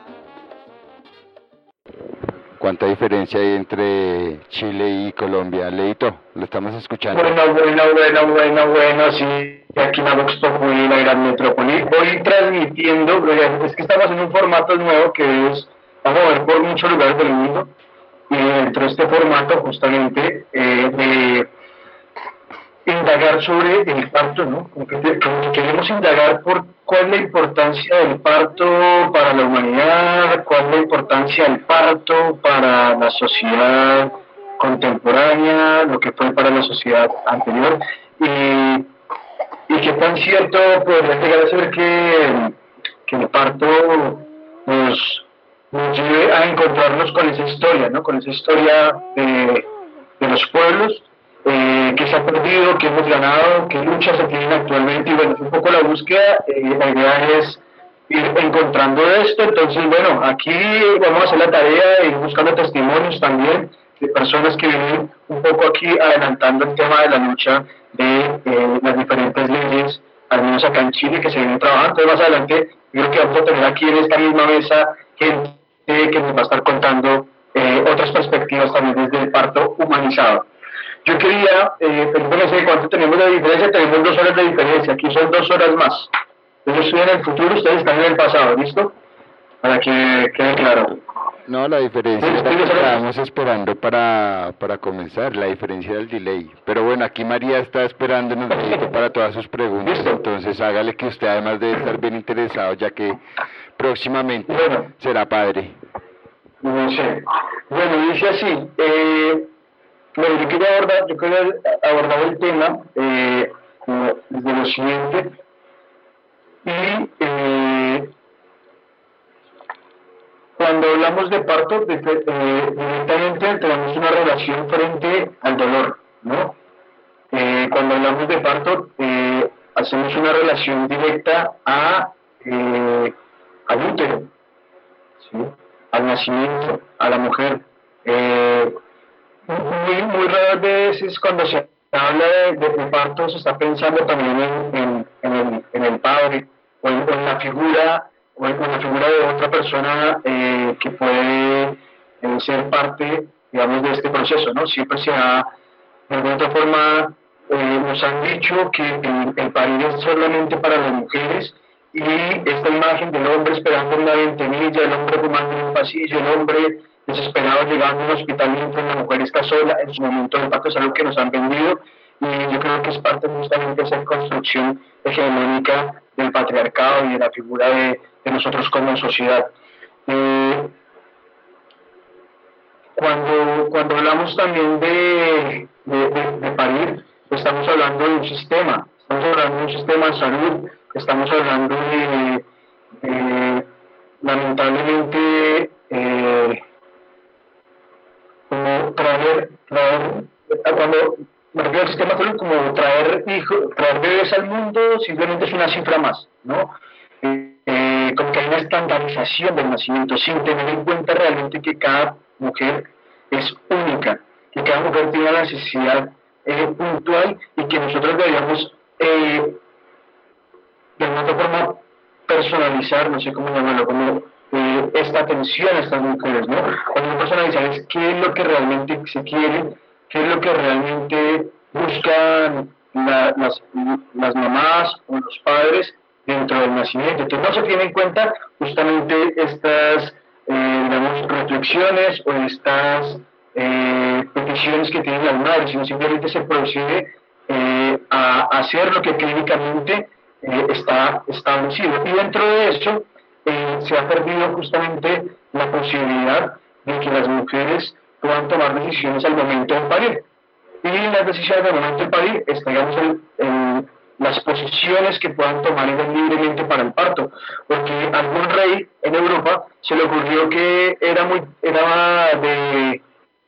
¿Cuánta diferencia hay entre Chile y Colombia? Leito, lo estamos escuchando. Bueno, bueno, bueno, bueno, bueno, sí, aquí en la Vox Populi, la gran metrópoli, hoy transmitiendo, es que estamos en un formato nuevo que es, vamos a ver por muchos lugares del mundo, y dentro de este formato justamente eh, de indagar sobre el parto, ¿no? Como que, como que queremos indagar por cuál es la importancia del parto para la humanidad, cuál es la importancia del parto para la sociedad contemporánea, lo que fue para la sociedad anterior, y, y qué tan cierto podría llegar a ser que, que el parto nos, nos lleve a encontrarnos con esa historia, ¿no? Con esa historia de, de los pueblos, Eh, que se ha perdido, que hemos ganado, qué luchas se tienen actualmente, y bueno, es un poco la búsqueda, eh, la idea es ir encontrando esto. Entonces bueno, aquí vamos a hacer la tarea de ir buscando testimonios también de personas que vienen un poco aquí adelantando el tema de la lucha de eh, las diferentes leyes, al menos acá en Chile, que se vienen trabajando. Entonces más adelante yo creo que vamos a tener aquí en esta misma mesa gente que nos va a estar contando eh, otras perspectivas también desde el parto humanizado. Yo quería, eh, pero no sé cuánto tenemos de diferencia, tenemos dos horas de diferencia, aquí son dos horas más. Yo estoy en el futuro, ustedes están en el pasado, ¿listo? Para que quede claro. No, la diferencia es la que estábamos esperando para, para comenzar, la diferencia del delay. Pero bueno, aquí María está esperándonos para todas sus preguntas, entonces hágale que usted además debe estar bien interesado, ya que próximamente bueno, será padre. No sé. Bueno, dice así, eh... Bueno, yo quería abordar, yo quería abordar el tema eh, desde lo siguiente, y eh, cuando hablamos de parto, de, eh, directamente tenemos una relación frente al dolor, ¿no? Eh, cuando hablamos de parto, eh, hacemos una relación directa a, eh, al útero, ¿sí? Al nacimiento, a la mujer. Eh, Muy, muy raras veces cuando se habla de, de, de parto se está pensando también en, en, en, el, en el padre o en, o en la figura o en, en la figura de otra persona eh, que puede eh, ser parte, digamos, de este proceso, ¿no? Siempre se ha, de alguna otra forma, eh, nos han dicho que el, el parir es solamente para las mujeres, y esta imagen del hombre esperando en la ventanilla, el hombre fumando en un pasillo, el hombre desesperado llegando a un hospital mientras la mujer está sola en su momento de parto, es algo que nos han vendido, y yo creo que es parte justamente de esa construcción hegemónica del patriarcado y de la figura de, de nosotros como sociedad. Eh, cuando, cuando hablamos también de, de, de, de parir, estamos hablando de un sistema, estamos hablando de un sistema de salud, estamos hablando de, de lamentablemente, eh, como traer traer, cuando me refiero al sistema de salud, como traer hijos, traer bebés al mundo, simplemente es una cifra más, ¿no? Eh, eh, como que hay una estandarización del nacimiento, sin tener en cuenta realmente que cada mujer es única, que cada mujer tiene una necesidad eh, puntual y que nosotros deberíamos, eh, de alguna otra forma, personalizar, no sé cómo llamarlo, como eh, esta atención a estas mujeres, ¿no? Cuando personalizar es qué es lo que realmente se quiere, qué es lo que realmente buscan la, las, las mamás o los padres dentro del nacimiento. Entonces no se tiene en cuenta justamente estas, eh, digamos, reflexiones o estas eh, peticiones que tienen las madres, sino simplemente se procede eh, a hacer lo que clínicamente eh, está establecido. Y dentro de eso eh, se ha perdido justamente la posibilidad de que las mujeres puedan tomar decisiones al momento de parir. Y las decisiones al momento de parir está, digamos, en, en las posiciones que puedan tomar ellas libremente para el parto. Porque a algún rey en Europa se le ocurrió que era muy era de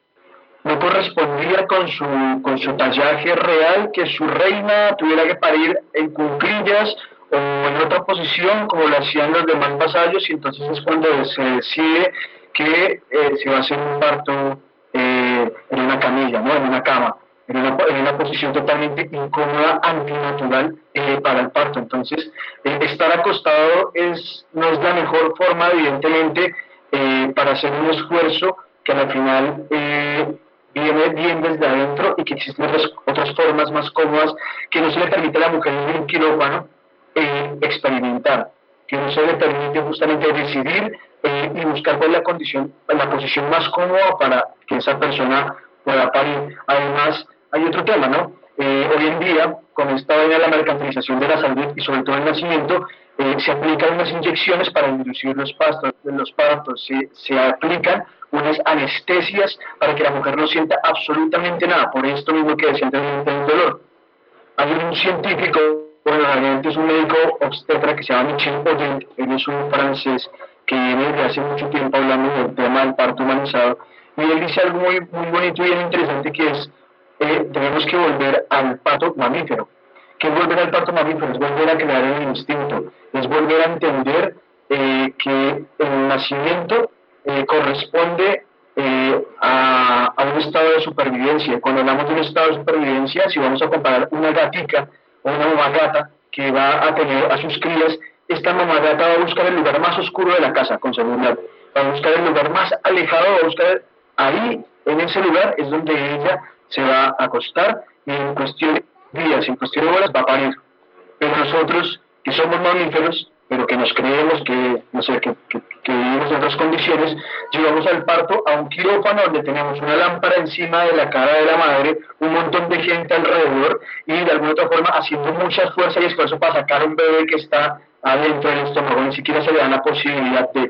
no correspondía con su con su tallaje real que su reina tuviera que parir en cuclillas o en otra posición como lo hacían los demás vasallos, y entonces es cuando se decide que eh, se va a hacer un parto eh, en una camilla, ¿no? En una cama, en una, en una posición totalmente incómoda, antinatural eh, para el parto. Entonces, eh, estar acostado es, no es la mejor forma, evidentemente, eh, para hacer un esfuerzo que al final eh, viene bien desde adentro, y que existen otras, otras formas más cómodas que no se le permite a la mujer en un quirófano eh, experimentar, que no se le permite justamente decidir eh, y buscar cuál es la condición, la posición más cómoda para que esa persona pueda parir. Además, hay otro tema, ¿no? Eh, hoy en día, con esta vaina de la mercantilización de la salud y sobre todo el nacimiento, eh, se aplican unas inyecciones para inducir los partos, los partos se, se aplican unas anestesias para que la mujer no sienta absolutamente nada, por esto mismo que decía anteriormente el dolor. Hay un científico, bueno, realmente es un médico obstetra que se llama Michel Audin, él es un francés que viene desde hace mucho tiempo hablando del tema del parto humanizado, y él dice algo muy, muy bonito y bien interesante, que es, eh, tenemos que volver al parto mamífero. ¿Qué es volver al parto mamífero? Es volver a crear el instinto, es volver a entender eh, que el nacimiento eh, corresponde eh, a, a un estado de supervivencia. Cuando hablamos de un estado de supervivencia, si vamos a comparar una gatica o una mamá gata que va a tener a sus crías, esta mamá gata va a buscar el lugar más oscuro de la casa, con seguridad. Va a buscar el lugar más alejado, va a buscar ahí, en ese lugar, es donde ella se va a acostar y en cuestión de días, en cuestión de horas va a parir. Pero nosotros, que somos mamíferos, pero que nos creemos que, no sé, que, que, que vivimos en otras condiciones, llevamos al parto a un quirófano donde tenemos una lámpara encima de la cara de la madre, un montón de gente alrededor y de alguna otra forma haciendo mucha fuerza y esfuerzo para sacar un bebé que está adentro del estómago. Ni siquiera se le da la posibilidad de...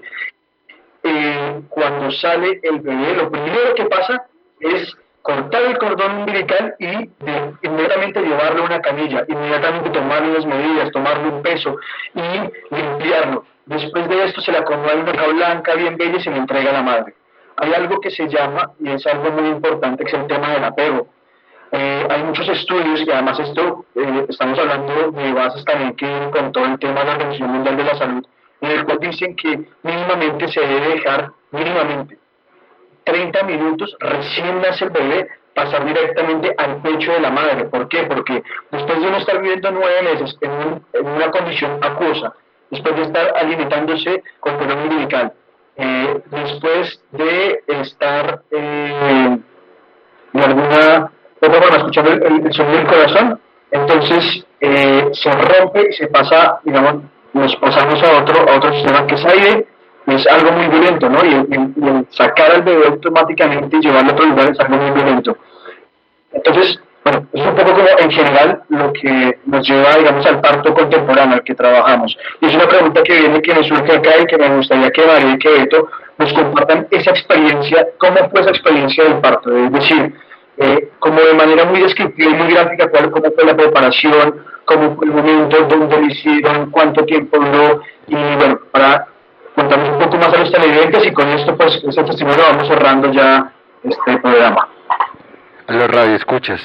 Eh, cuando sale el bebé, lo primero que pasa es cortar el cordón umbilical y de, inmediatamente llevarlo a una camilla, inmediatamente tomarle las medidas, tomarle un peso y limpiarlo. Después de esto se le acomoda una caja blanca bien bella y se le entrega a la madre. Hay algo que se llama, y es algo muy importante, que es el tema del apego. Eh, hay muchos estudios, y además esto, eh, estamos hablando de bases también que con todo el tema de la Organización Mundial de la Salud, en el cual dicen que mínimamente se debe dejar, mínimamente, treinta minutos recién nace el bebé, pasar directamente al pecho de la madre. ¿Por qué? Porque después de uno estar viviendo nueve meses en, un, en una condición acuosa, después de estar alimentándose con cordón umbilical, eh, después de estar eh, de alguna otra forma escuchando el, el, el sonido del corazón, entonces eh, se rompe y se pasa, digamos, nos pasamos a otro, a otro sistema que es aire. Es algo muy violento, ¿no? Y el, y el sacar al bebé automáticamente y llevarlo a otro lugar es algo muy violento. Entonces, bueno, es un poco como en general lo que nos lleva, digamos, al parto contemporáneo al que trabajamos. Y es una pregunta que viene, que me surge acá y que me gustaría que María y que Beto nos compartan esa experiencia, cómo fue esa experiencia del parto. Es decir, eh, como de manera muy descriptiva y muy gráfica, cuál, cómo fue la preparación, cómo fue el momento, dónde lo hicieron, cuánto tiempo duró, y bueno, para contamos un poco más a los televidentes, y con esto pues ese testimonio vamos cerrando ya este programa. a los radioescuchas.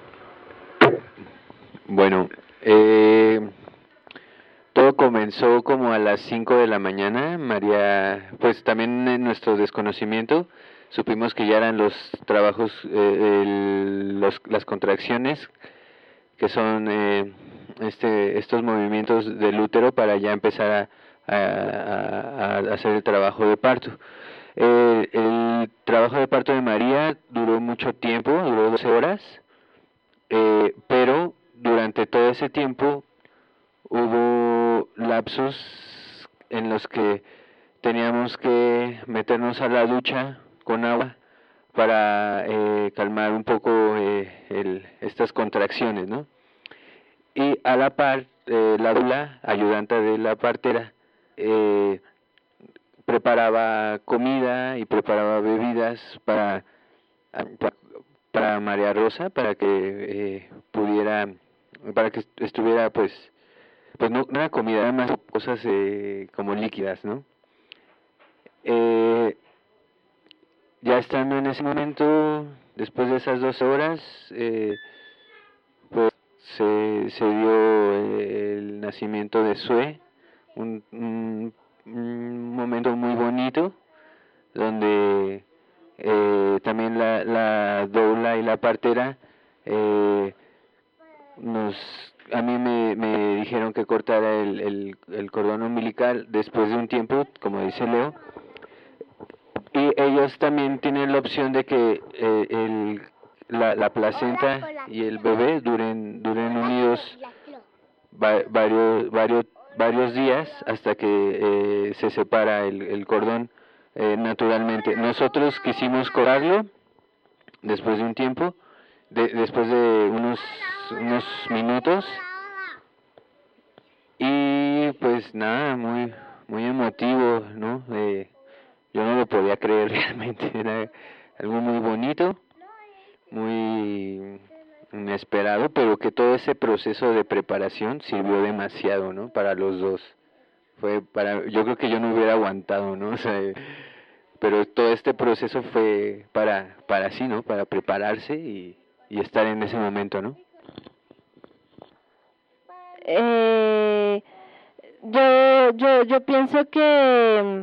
Bueno, eh, todo comenzó como a las cinco de la mañana. María, pues también en nuestro desconocimiento, supimos que ya eran los trabajos, eh, el, los, las contracciones, que son eh, este, estos movimientos del útero para ya empezar a, a, a hacer el trabajo de parto. Eh, el trabajo de parto de María duró mucho tiempo, duró doce horas, eh, pero durante todo ese tiempo hubo lapsos en los que teníamos que meternos a la ducha con agua para eh, calmar un poco eh, el, estas contracciones, ¿no? Y a la par, eh, la doula, ayudante de la partera, eh, preparaba comida y preparaba bebidas para, para María Rosa, para que eh, pudiera, para que estuviera, pues, pues no, no era comida, eran más cosas eh, como líquidas, ¿no? Eh, ya estando en ese momento, después de esas dos horas, eh, pues se, se dio el nacimiento de Sue, un, un, un momento muy bonito, donde eh, también la, la doula y la partera eh, nos, a mí me, me dijeron que cortara el, el, el cordón umbilical después de un tiempo, como dice Leo, y ellos también tienen la opción de que eh, el, la, la placenta y el bebé duren, duren unidos va, varios, varios, varios días hasta que eh, se separa el, el cordón eh, naturalmente. Nosotros quisimos cortarlo después de un tiempo, de, después de unos, unos minutos, y pues nada, muy, muy emotivo, ¿no? Eh, yo no lo podía creer realmente, era algo muy bonito, muy inesperado, pero que todo ese proceso de preparación sirvió demasiado, ¿no? Para los dos. Fue para, yo creo que yo no hubiera aguantado, ¿no? O sea, pero todo este proceso fue para, para sí, ¿no? Para prepararse y, y estar en ese momento, ¿no? Eh, yo, yo, yo pienso que,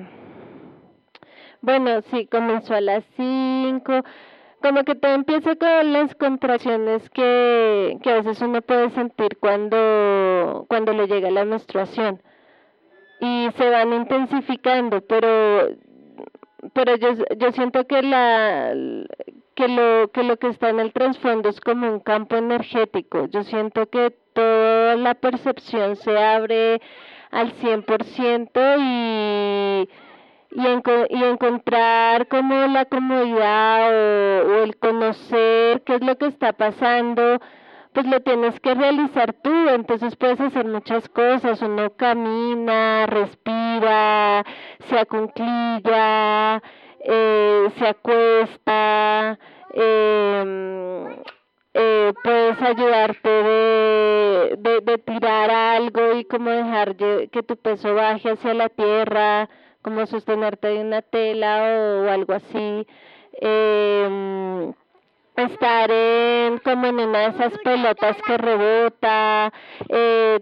bueno, sí, comenzó a las cinco, como que todo empieza con las contracciones que, que a veces uno puede sentir cuando, cuando le llega la menstruación, y se van intensificando, pero, pero yo, yo siento que la, que lo, que lo que está en el trasfondo es como un campo energético. Yo siento que toda la percepción se abre al cien por ciento y Y, enco- y encontrar como la comodidad o, o el conocer qué es lo que está pasando, pues lo tienes que realizar tú. Entonces puedes hacer muchas cosas, uno camina, respira, se acunclilla, eh, se acuesta, eh, eh, puedes ayudarte de, de, de tirar algo y como dejar lle- que tu peso baje hacia la tierra, como sostenerte de una tela o, o algo así, eh, estar en como en una de esas pelotas que rebota, eh,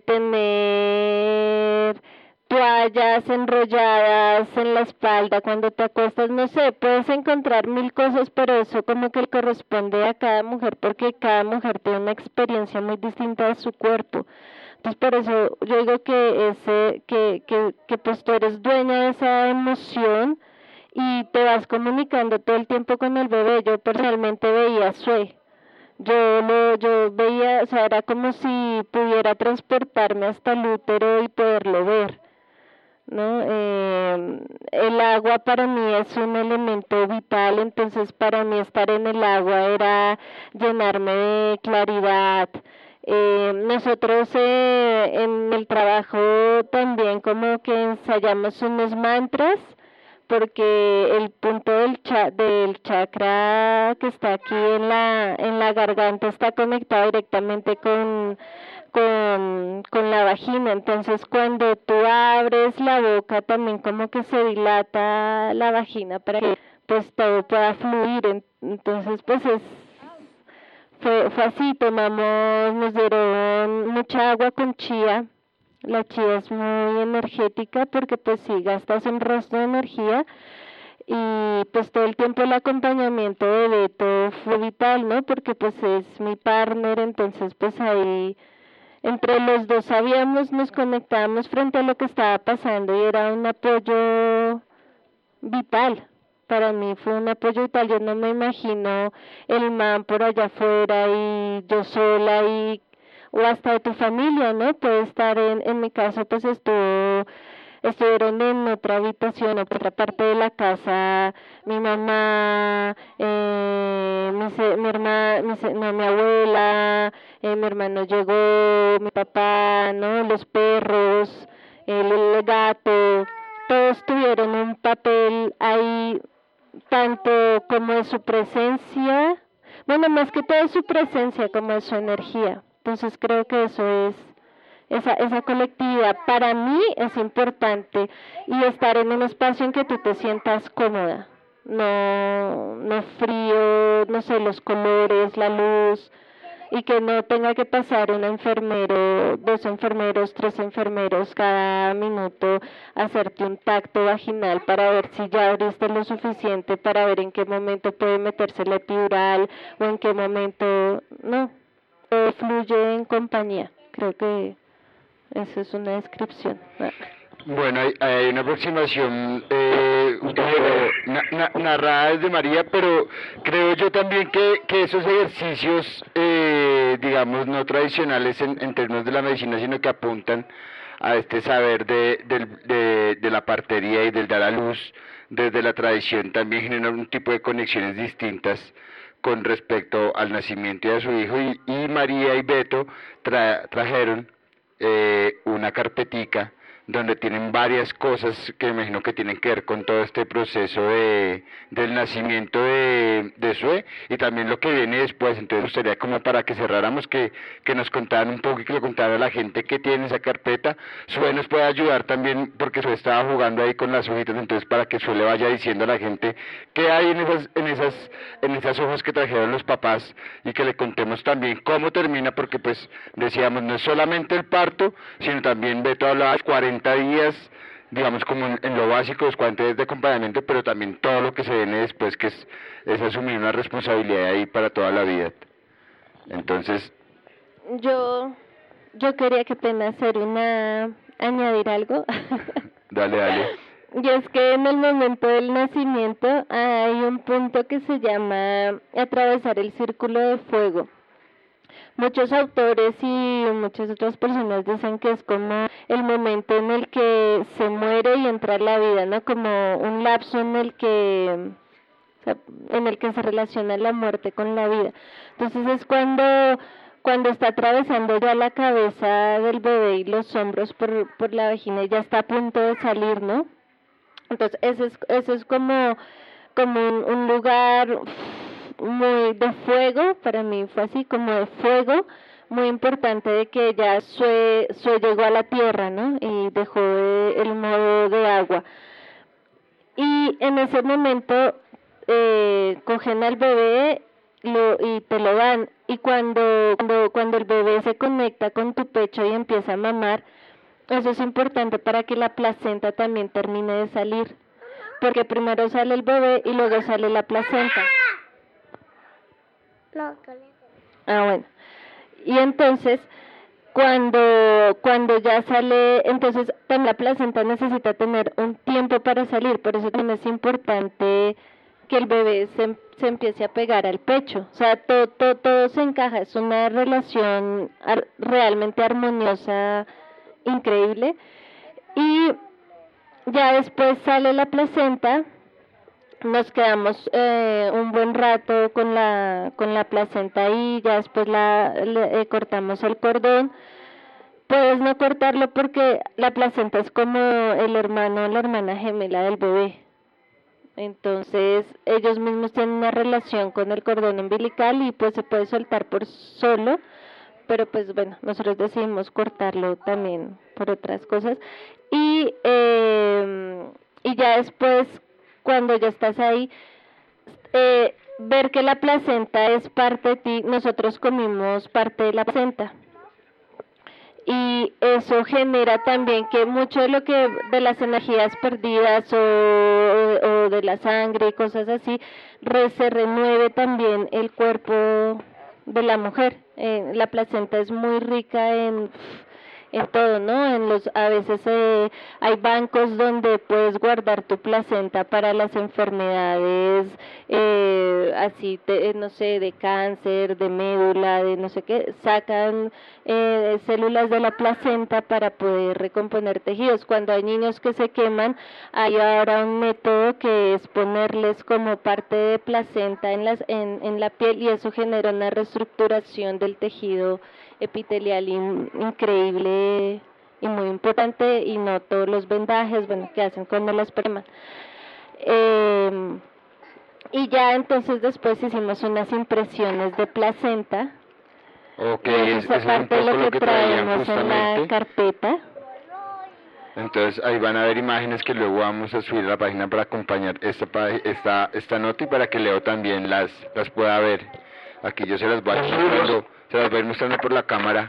tener toallas enrolladas en la espalda cuando te acuestas, no sé, puedes encontrar mil cosas, pero eso como que corresponde a cada mujer, porque cada mujer tiene una experiencia muy distinta de su cuerpo. Entonces por eso yo digo que ese, que, que, que pues tú eres dueña de esa emoción y te vas comunicando todo el tiempo con el bebé. Yo personalmente veía a Sue, yo lo, yo veía, o sea, era como si pudiera transportarme hasta el útero y poderlo ver, ¿no? Eh, el agua para mí es un elemento vital, entonces para mí estar en el agua era llenarme de claridad. Eh, nosotros eh, en el trabajo también como que ensayamos unos mantras, porque el punto del cha del chakra que está aquí en la en la garganta está conectado directamente con con con la vagina. Entonces cuando tú abres la boca también como que se dilata la vagina para que pues todo pueda fluir. Entonces pues es fue, fue así, tomamos, nos dieron mucha agua con chía. La chía es muy energética porque pues sí, gastas un resto de energía y pues todo el tiempo el acompañamiento de Beto fue vital, ¿no? Porque pues es mi partner, entonces pues ahí entre los dos sabíamos, nos conectábamos frente a lo que estaba pasando y era un apoyo vital. Para mí fue un apoyo vital, yo no me imagino el man por allá afuera y yo sola y o hasta de tu familia, ¿no? Puede estar en, en mi caso, pues estuvo, estuvieron en otra habitación, en otra parte de la casa, mi mamá, eh, mi, se- mi hermana, mi, se- no, mi abuela, eh, mi hermano llegó, mi papá, ¿no? Los perros, el, el gato, todos tuvieron un papel ahí, tanto como de su presencia, bueno, más que todo de su presencia como de su energía. Entonces creo que eso es, esa, esa colectividad para mí es importante y estar en un espacio en que tú te sientas cómoda, no, no frío, no sé, los colores, la luz y que no tenga que pasar un enfermero, dos enfermeros, tres enfermeros cada minuto a hacerte un tacto vaginal para ver si ya abriste lo suficiente, para ver en qué momento puede meterse la epidural o en qué momento no. Todo fluye en compañía. Creo que eso es una descripción. Bueno, hay, hay una aproximación eh, un poco na- na- narrada desde María, pero creo yo también que, que esos ejercicios, eh, digamos, no tradicionales en, en términos de la medicina, sino que apuntan a este saber de, del- de, de la partería y del dar a luz desde la tradición, también generan un tipo de conexiones distintas con respecto al nacimiento y a su hijo, y, y María y Beto tra- trajeron eh, una carpetica donde tienen varias cosas que me imagino que tienen que ver con todo este proceso de, del nacimiento de, de Sue y también lo que viene después. Entonces me gustaría como para que cerráramos que, que nos contaran un poco y que le contaran a la gente que tiene esa carpeta. Sue nos puede ayudar también porque Sue estaba jugando ahí con las hojitas, entonces para que Sue le vaya diciendo a la gente qué hay en esas, en esas, en esas hojas que trajeron los papás y que le contemos también cómo termina, porque pues decíamos no es solamente el parto, sino también Beto hablaba de cuarenta días, digamos como en, en lo básico, los cuarenta días de acompañamiento, pero también todo lo que se viene después, que es, es asumir una responsabilidad ahí para toda la vida. Entonces, Yo, yo quería que pena hacer una, añadir algo. dale, dale. Y es que en el momento del nacimiento hay un punto que se llama atravesar el círculo de fuego. Muchos autores y muchas otras personas dicen que es como el momento en el que se muere y entra la vida, ¿no? Como un lapso en el que, o sea, en el que se relaciona la muerte con la vida. Entonces es cuando, cuando está atravesando ya la cabeza del bebé y los hombros por, por la vagina y ya está a punto de salir, ¿no? Entonces eso es, eso es como, como un, un lugar muy de fuego, para mí fue así, como de fuego, muy importante de que ya Sue, Sue llegó a la tierra, ¿no? Y dejó de- el modo de agua. Y en ese momento eh, cogen al bebé lo, y te lo dan. Y cuando, cuando, cuando el bebé se conecta con tu pecho y empieza a mamar, eso es importante para que la placenta también termine de salir. Porque primero sale el bebé y luego sale la placenta. No, que le- Ah, bueno. Y entonces, cuando cuando ya sale, entonces también la placenta necesita tener un tiempo para salir, por eso también es importante que el bebé se, em- se empiece a pegar al pecho. O sea, todo, todo, todo se encaja, es una relación ar- realmente armoniosa, increíble. Y ya después sale la placenta. Nos quedamos eh, un buen rato con la con la placenta ahí, ya después la le- eh, cortamos el cordón. Puedes no cortarlo porque la placenta es como el hermano o la hermana gemela del bebé. Entonces ellos mismos tienen una relación con el cordón umbilical y pues se puede soltar por solo, pero pues bueno, nosotros decidimos cortarlo también por otras cosas. Y, eh, y ya después, cuando ya estás ahí, eh, ver que la placenta es parte de ti, nosotros comimos parte de la placenta. Y eso genera también que mucho de lo que de las energías perdidas o, o, o de la sangre y cosas así, re, se renueve también el cuerpo de la mujer. Eh, la placenta es muy rica en, en todo, ¿no? En los, a veces eh, hay bancos donde puedes guardar tu placenta para las enfermedades, eh, así, te, no sé, de cáncer, de médula, de no sé qué, sacan eh, células de la placenta para poder recomponer tejidos. Cuando hay niños que se queman, hay ahora un método que es ponerles como parte de placenta en, las, en, en la piel y eso genera una reestructuración del tejido epitelial in, increíble y muy importante, y no todos los vendajes, bueno, que hacen cuando las preman. Eh, y ya entonces después hicimos unas impresiones de placenta. Ok, y eso es, es eso es un parte de poco lo lo que que traían traemos en la justamente. carpeta. Entonces ahí van a ver imágenes que luego vamos a subir a la página para acompañar esta pa- esta esta nota y para que Leo también las las pueda ver. Aquí yo se las voy a ir mostrando, se las voy a ir mostrando por la cámara.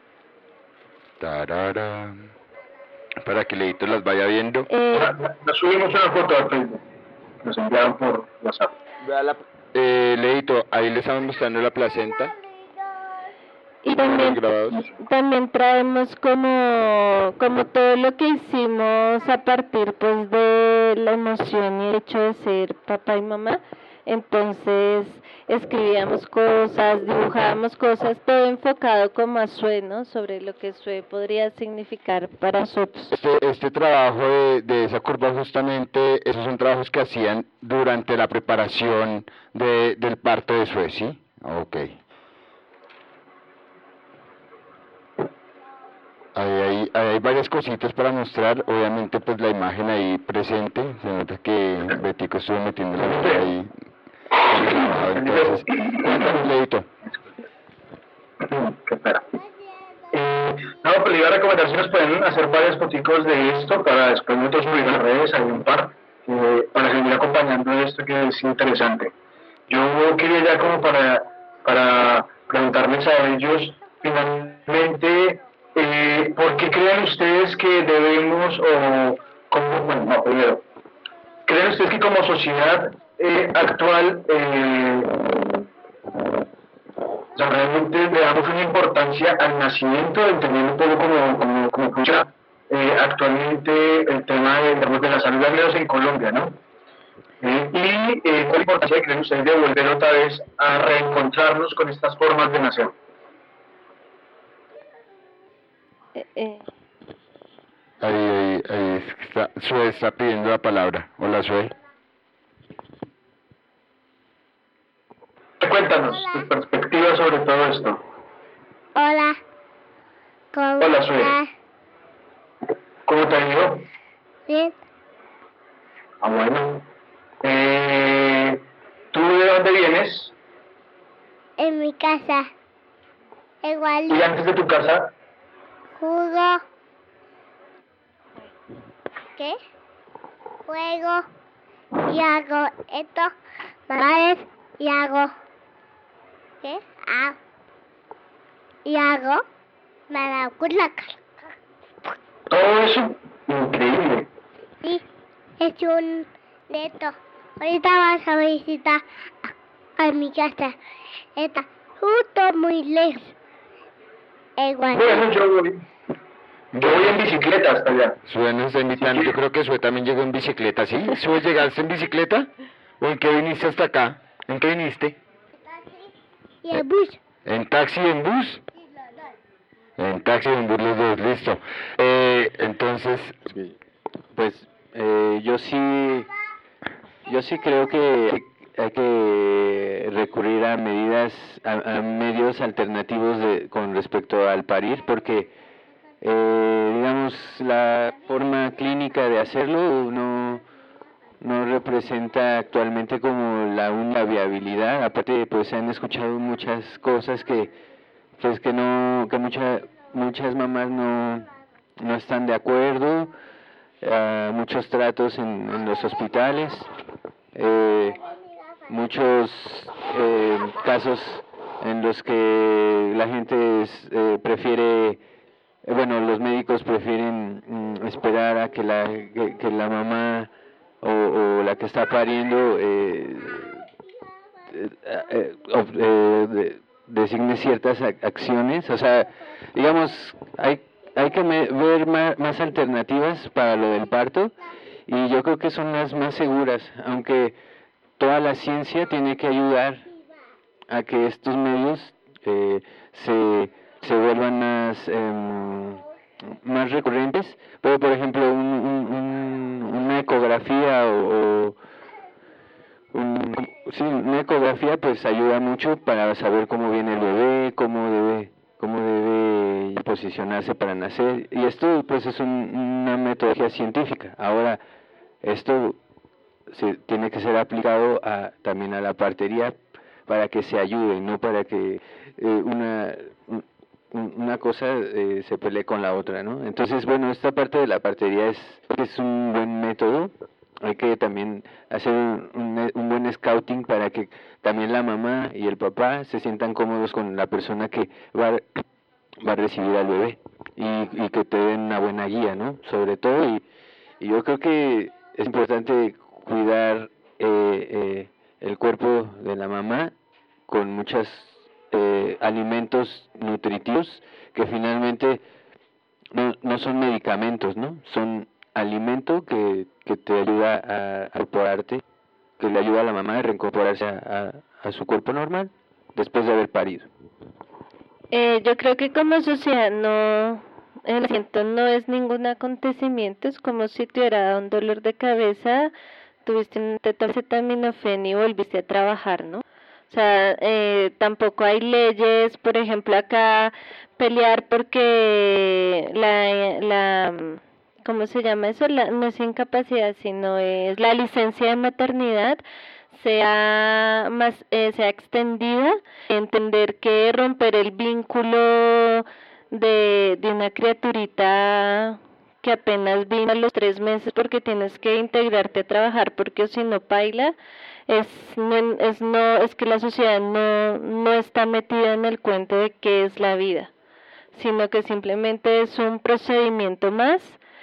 Tarara. Para que Leito las vaya viendo. Eh, Nos subimos una foto a Facebook, nos enviaron por WhatsApp. Vea la- eh, Leito, ahí les estamos mostrando la placenta. Y también, grabados. también traemos como, como todo lo que hicimos a partir pues de la emoción y el hecho de ser papá y mamá. Entonces escribíamos cosas, dibujábamos cosas, todo enfocado como a Sue, ¿no? Sobre lo que Sue podría significar para nosotros. Este, este trabajo de, de esa curva justamente, esos son trabajos que hacían durante la preparación de, del parto de Sue, ¿sí? Ok. Ahí hay, ahí hay varias cositas para mostrar, obviamente pues la imagen ahí presente, se nota que Betico estuvo metiendo la mano ahí con el trabajo, entonces, cuéntanos, Leito. ¿Qué espera? Eh, no, pues le iba a recomendar si nos pueden hacer varias foticos de esto para después nosotros subir a las redes, hay un par, eh, para seguir acompañando esto que es interesante. Yo quería ya como para, para preguntarles a ellos, finalmente, eh, ¿por qué creen ustedes que debemos, o como, bueno, no, primero, ¿creen ustedes que como sociedad eh, actual, eh, o sea, realmente le damos una importancia al nacimiento, entendiendo un poco como, como, como funciona eh, actualmente el tema de, digamos, de la salud al menos en Colombia, ¿no? Eh, y eh, cuál importancia creen ustedes de volver otra vez a reencontrarnos con estas formas de nacer. Eh, eh. Ahí, ahí, ahí está, Sue está pidiendo la palabra. Hola, Sue. Cuéntanos tu perspectiva sobre todo esto. Hola. ¿Cómo Hola, Sue. estás? ¿Cómo te ha ido? Bien. Ah, bueno. Eh, ¿Tú de dónde vienes? En mi casa. Igual ¿Y antes de tu casa? jugo. ¿Qué? Juego. Y hago esto. Madres. Y hago. ¿Qué? Ah. Y hago. Me la la cara. Todo eso, increíble. Sí. Es un neto. Ahorita vas a visitar a, a mi casa. Está justo muy lejos. Igual. Bueno, yo voy. Yo voy en bicicleta hasta allá. Sue nos está invitando, yo creo que Sue también llegó en bicicleta, ¿sí? Sue, ¿llegaste en bicicleta? ¿O en qué viniste hasta acá? ¿En qué viniste? Y el bus. ¿En taxi y en bus? En taxi y en bus los dos, listo. Eh, entonces, Sí. Pues eh, yo sí, yo sí creo que hay que recurrir a medidas, a, a medios alternativos de, con respecto al parir, porque eh, digamos la forma clínica de hacerlo no no representa actualmente como la una viabilidad. Aparte, pues se han escuchado muchas cosas que pues que no que muchas muchas mamás no no están de acuerdo, uh, muchos tratos en, en los hospitales, eh, muchos eh, casos en los que la gente es, eh, prefiere, eh, bueno, los médicos prefieren mm, esperar a que la, que, que la mamá o, o la que está pariendo eh, eh, eh, eh, de, designe ciertas acciones, o sea, digamos, hay hay que me, ver más, más alternativas para lo del parto, y yo creo que son las más seguras, aunque toda la ciencia tiene que ayudar a que estos medios eh, se, se vuelvan más, eh, más recurrentes, pero por ejemplo un, un, un, una ecografía o, o un, sí, una ecografía pues ayuda mucho para saber cómo viene el bebé, cómo debe cómo debe posicionarse para nacer, y esto pues es un, una metodología científica. Ahora esto se tiene que ser aplicado a, también a la partería para que se ayude, no para que eh, una un, una cosa eh, se pelee con la otra, ¿no? Entonces, bueno, esta parte de la partería es, es un buen método. Hay que también hacer un, un, un buen scouting para que también la mamá y el papá se sientan cómodos con la persona que va, va a recibir al bebé, y, y que te den una buena guía, ¿no? Sobre todo, y, y yo creo que es importante cuidar eh, eh, el cuerpo de la mamá con muchos eh, alimentos nutritivos que finalmente no, no son medicamentos, ¿no? Son alimento que, que te ayuda a, a incorporarte, que le ayuda a la mamá a reincorporarse a, a, a su cuerpo normal después de haber parido. Eh, yo creo que como sociedad no, el nacimiento no es ningún acontecimiento, es como si te hubiera dado un dolor de cabeza, tuviste un acetaminofén y volviste a trabajar, ¿no? O sea, eh, tampoco hay leyes, por ejemplo, acá pelear porque la, la ¿cómo se llama eso? La, no es incapacidad, sino es la licencia de maternidad sea más eh, sea extendida, entender que romper el vínculo de, de una criaturita que apenas vino a los tres meses porque tienes que integrarte a trabajar porque o si no paila, es no, es no es que la sociedad no no está metida en el cuento de qué es la vida, sino que simplemente es un procedimiento más,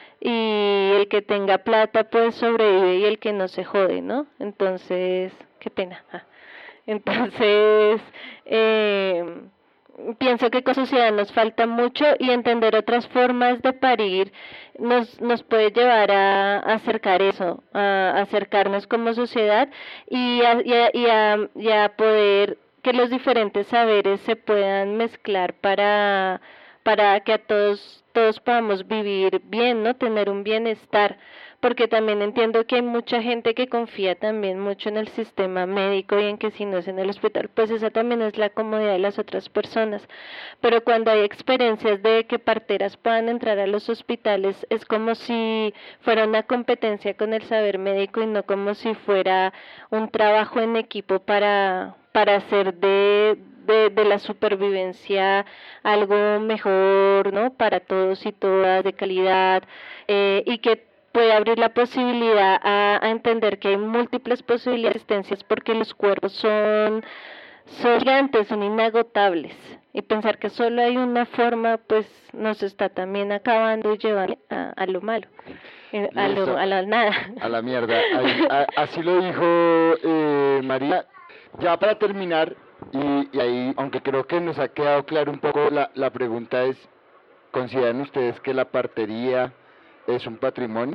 y el que tenga plata pues sobrevive y el que no se jode, ¿no? Entonces, qué pena. Ah. Entonces, eh, pienso que como sociedad nos falta mucho, y entender otras formas de parir nos nos puede llevar a, a acercar eso, a, a acercarnos como sociedad y a, y, a, y, a, y a poder que los diferentes saberes se puedan mezclar para para que a todos todos podamos vivir bien, ¿no? Tener un bienestar, porque también entiendo que hay mucha gente que confía también mucho en el sistema médico y en que si no es en el hospital, pues esa también es la comodidad de las otras personas, pero cuando hay experiencias de que parteras puedan entrar a los hospitales, es como si fuera una competencia con el saber médico y no como si fuera un trabajo en equipo para, para hacer de... De, de la supervivencia algo mejor, ¿no? Para todos y todas, de calidad, eh, y que puede abrir la posibilidad a, a entender que hay múltiples posibilidades de existencias porque los cuerpos son, son gigantes, son inagotables, y pensar que solo hay una forma pues nos está también acabando y llevando a, a lo malo, a, lo, a la nada. A la mierda. Ahí, a, así lo dijo eh, María. Ya para terminar, y, y ahí, aunque creo que nos ha quedado claro un poco, la, la pregunta es, ¿consideran ustedes que la partería es un patrimonio?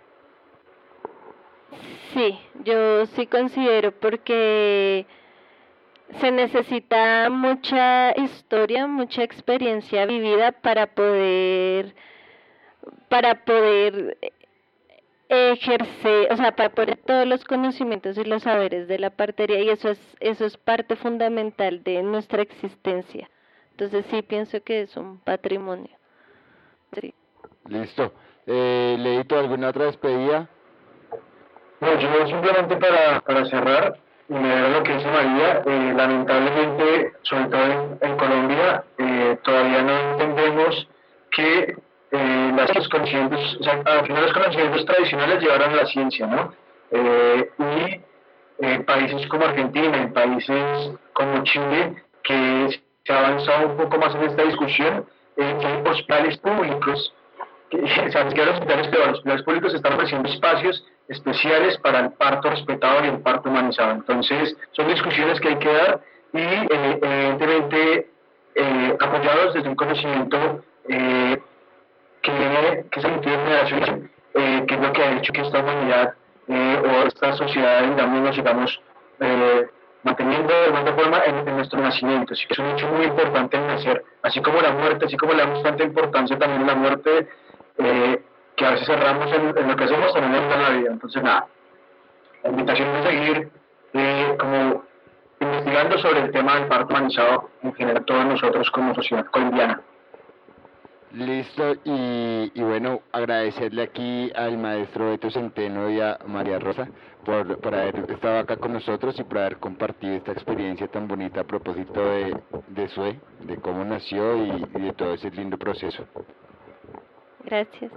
Sí, yo sí considero, porque se necesita mucha historia, mucha experiencia vivida para poder, para poder ejercer, o sea, para poner todos los conocimientos y los saberes de la partería, y eso es eso es parte fundamental de nuestra existencia. Entonces sí pienso que es un patrimonio. Sí. Listo. Eh, ¿Leíto alguna otra despedida? No, yo simplemente para, para cerrar, y me da lo que dice María, eh, lamentablemente, sobre todo en, en Colombia, eh, todavía no entendemos que eh, los conocimientos, o sea, al final los conocimientos tradicionales llevaron la ciencia, ¿no? Eh, y eh, países como Argentina, en países como Chile, que se ha avanzado un poco más en esta discusión, eh, que hay hospitales públicos, que, ¿sabes qué? Los hospitales, pero los hospitales públicos están ofreciendo espacios especiales para el parto respetado y el parto humanizado. Entonces, son discusiones que hay que dar y, eh, evidentemente, eh, apoyados desde un conocimiento eh, que, que se entiende de generaciones, eh, que es lo que ha hecho que esta humanidad eh, o esta sociedad, digamos, nos sigamos eh, manteniendo de alguna forma en, en nuestro nacimiento. Así que es un hecho muy importante el nacer, así como la muerte, así como le damos tanta importancia también a la muerte, eh, que a veces cerramos en, en lo que hacemos, también en la vida. Entonces, nada, la invitación es seguir eh, como investigando sobre el tema del parto humanizado en general, todos nosotros como sociedad colombiana. Listo, y, y bueno, agradecerle aquí al maestro Beto Centeno y a María Rosa por, por haber estado acá con nosotros y por haber compartido esta experiencia tan bonita a propósito de, de S U E, de cómo nació y, y de todo ese lindo proceso. Gracias.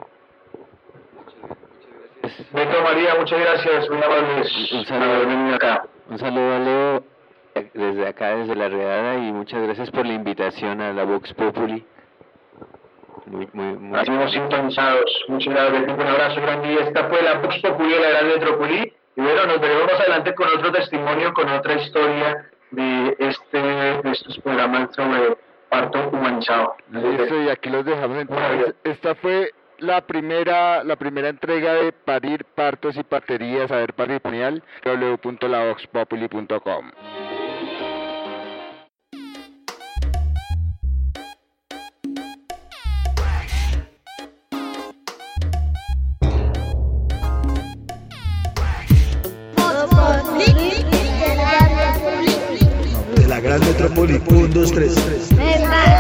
Beto, María, muchas gracias, muy amables. Un saludo, acá. Un saludo a Leo desde acá, desde La Redada, y muchas gracias por la invitación a la Vox Populi. Muy, muy, muy... Estamos sintonizados. Muchas gracias, un abrazo grande. Y esta fue la Vox Populi de la Gran Metrópoli. Y bueno, nos veremos más adelante con otro testimonio, con otra historia de, este, de estos programas sobre parto humanizado. Listo, y aquí los dejamos entonces. Esta fue la primera la primera entrega de Parir, Partos y Parterías, Saber Parir Pañal, w w w punto la vox populi punto com. De la Gran Metrópoli, un, dos, tres.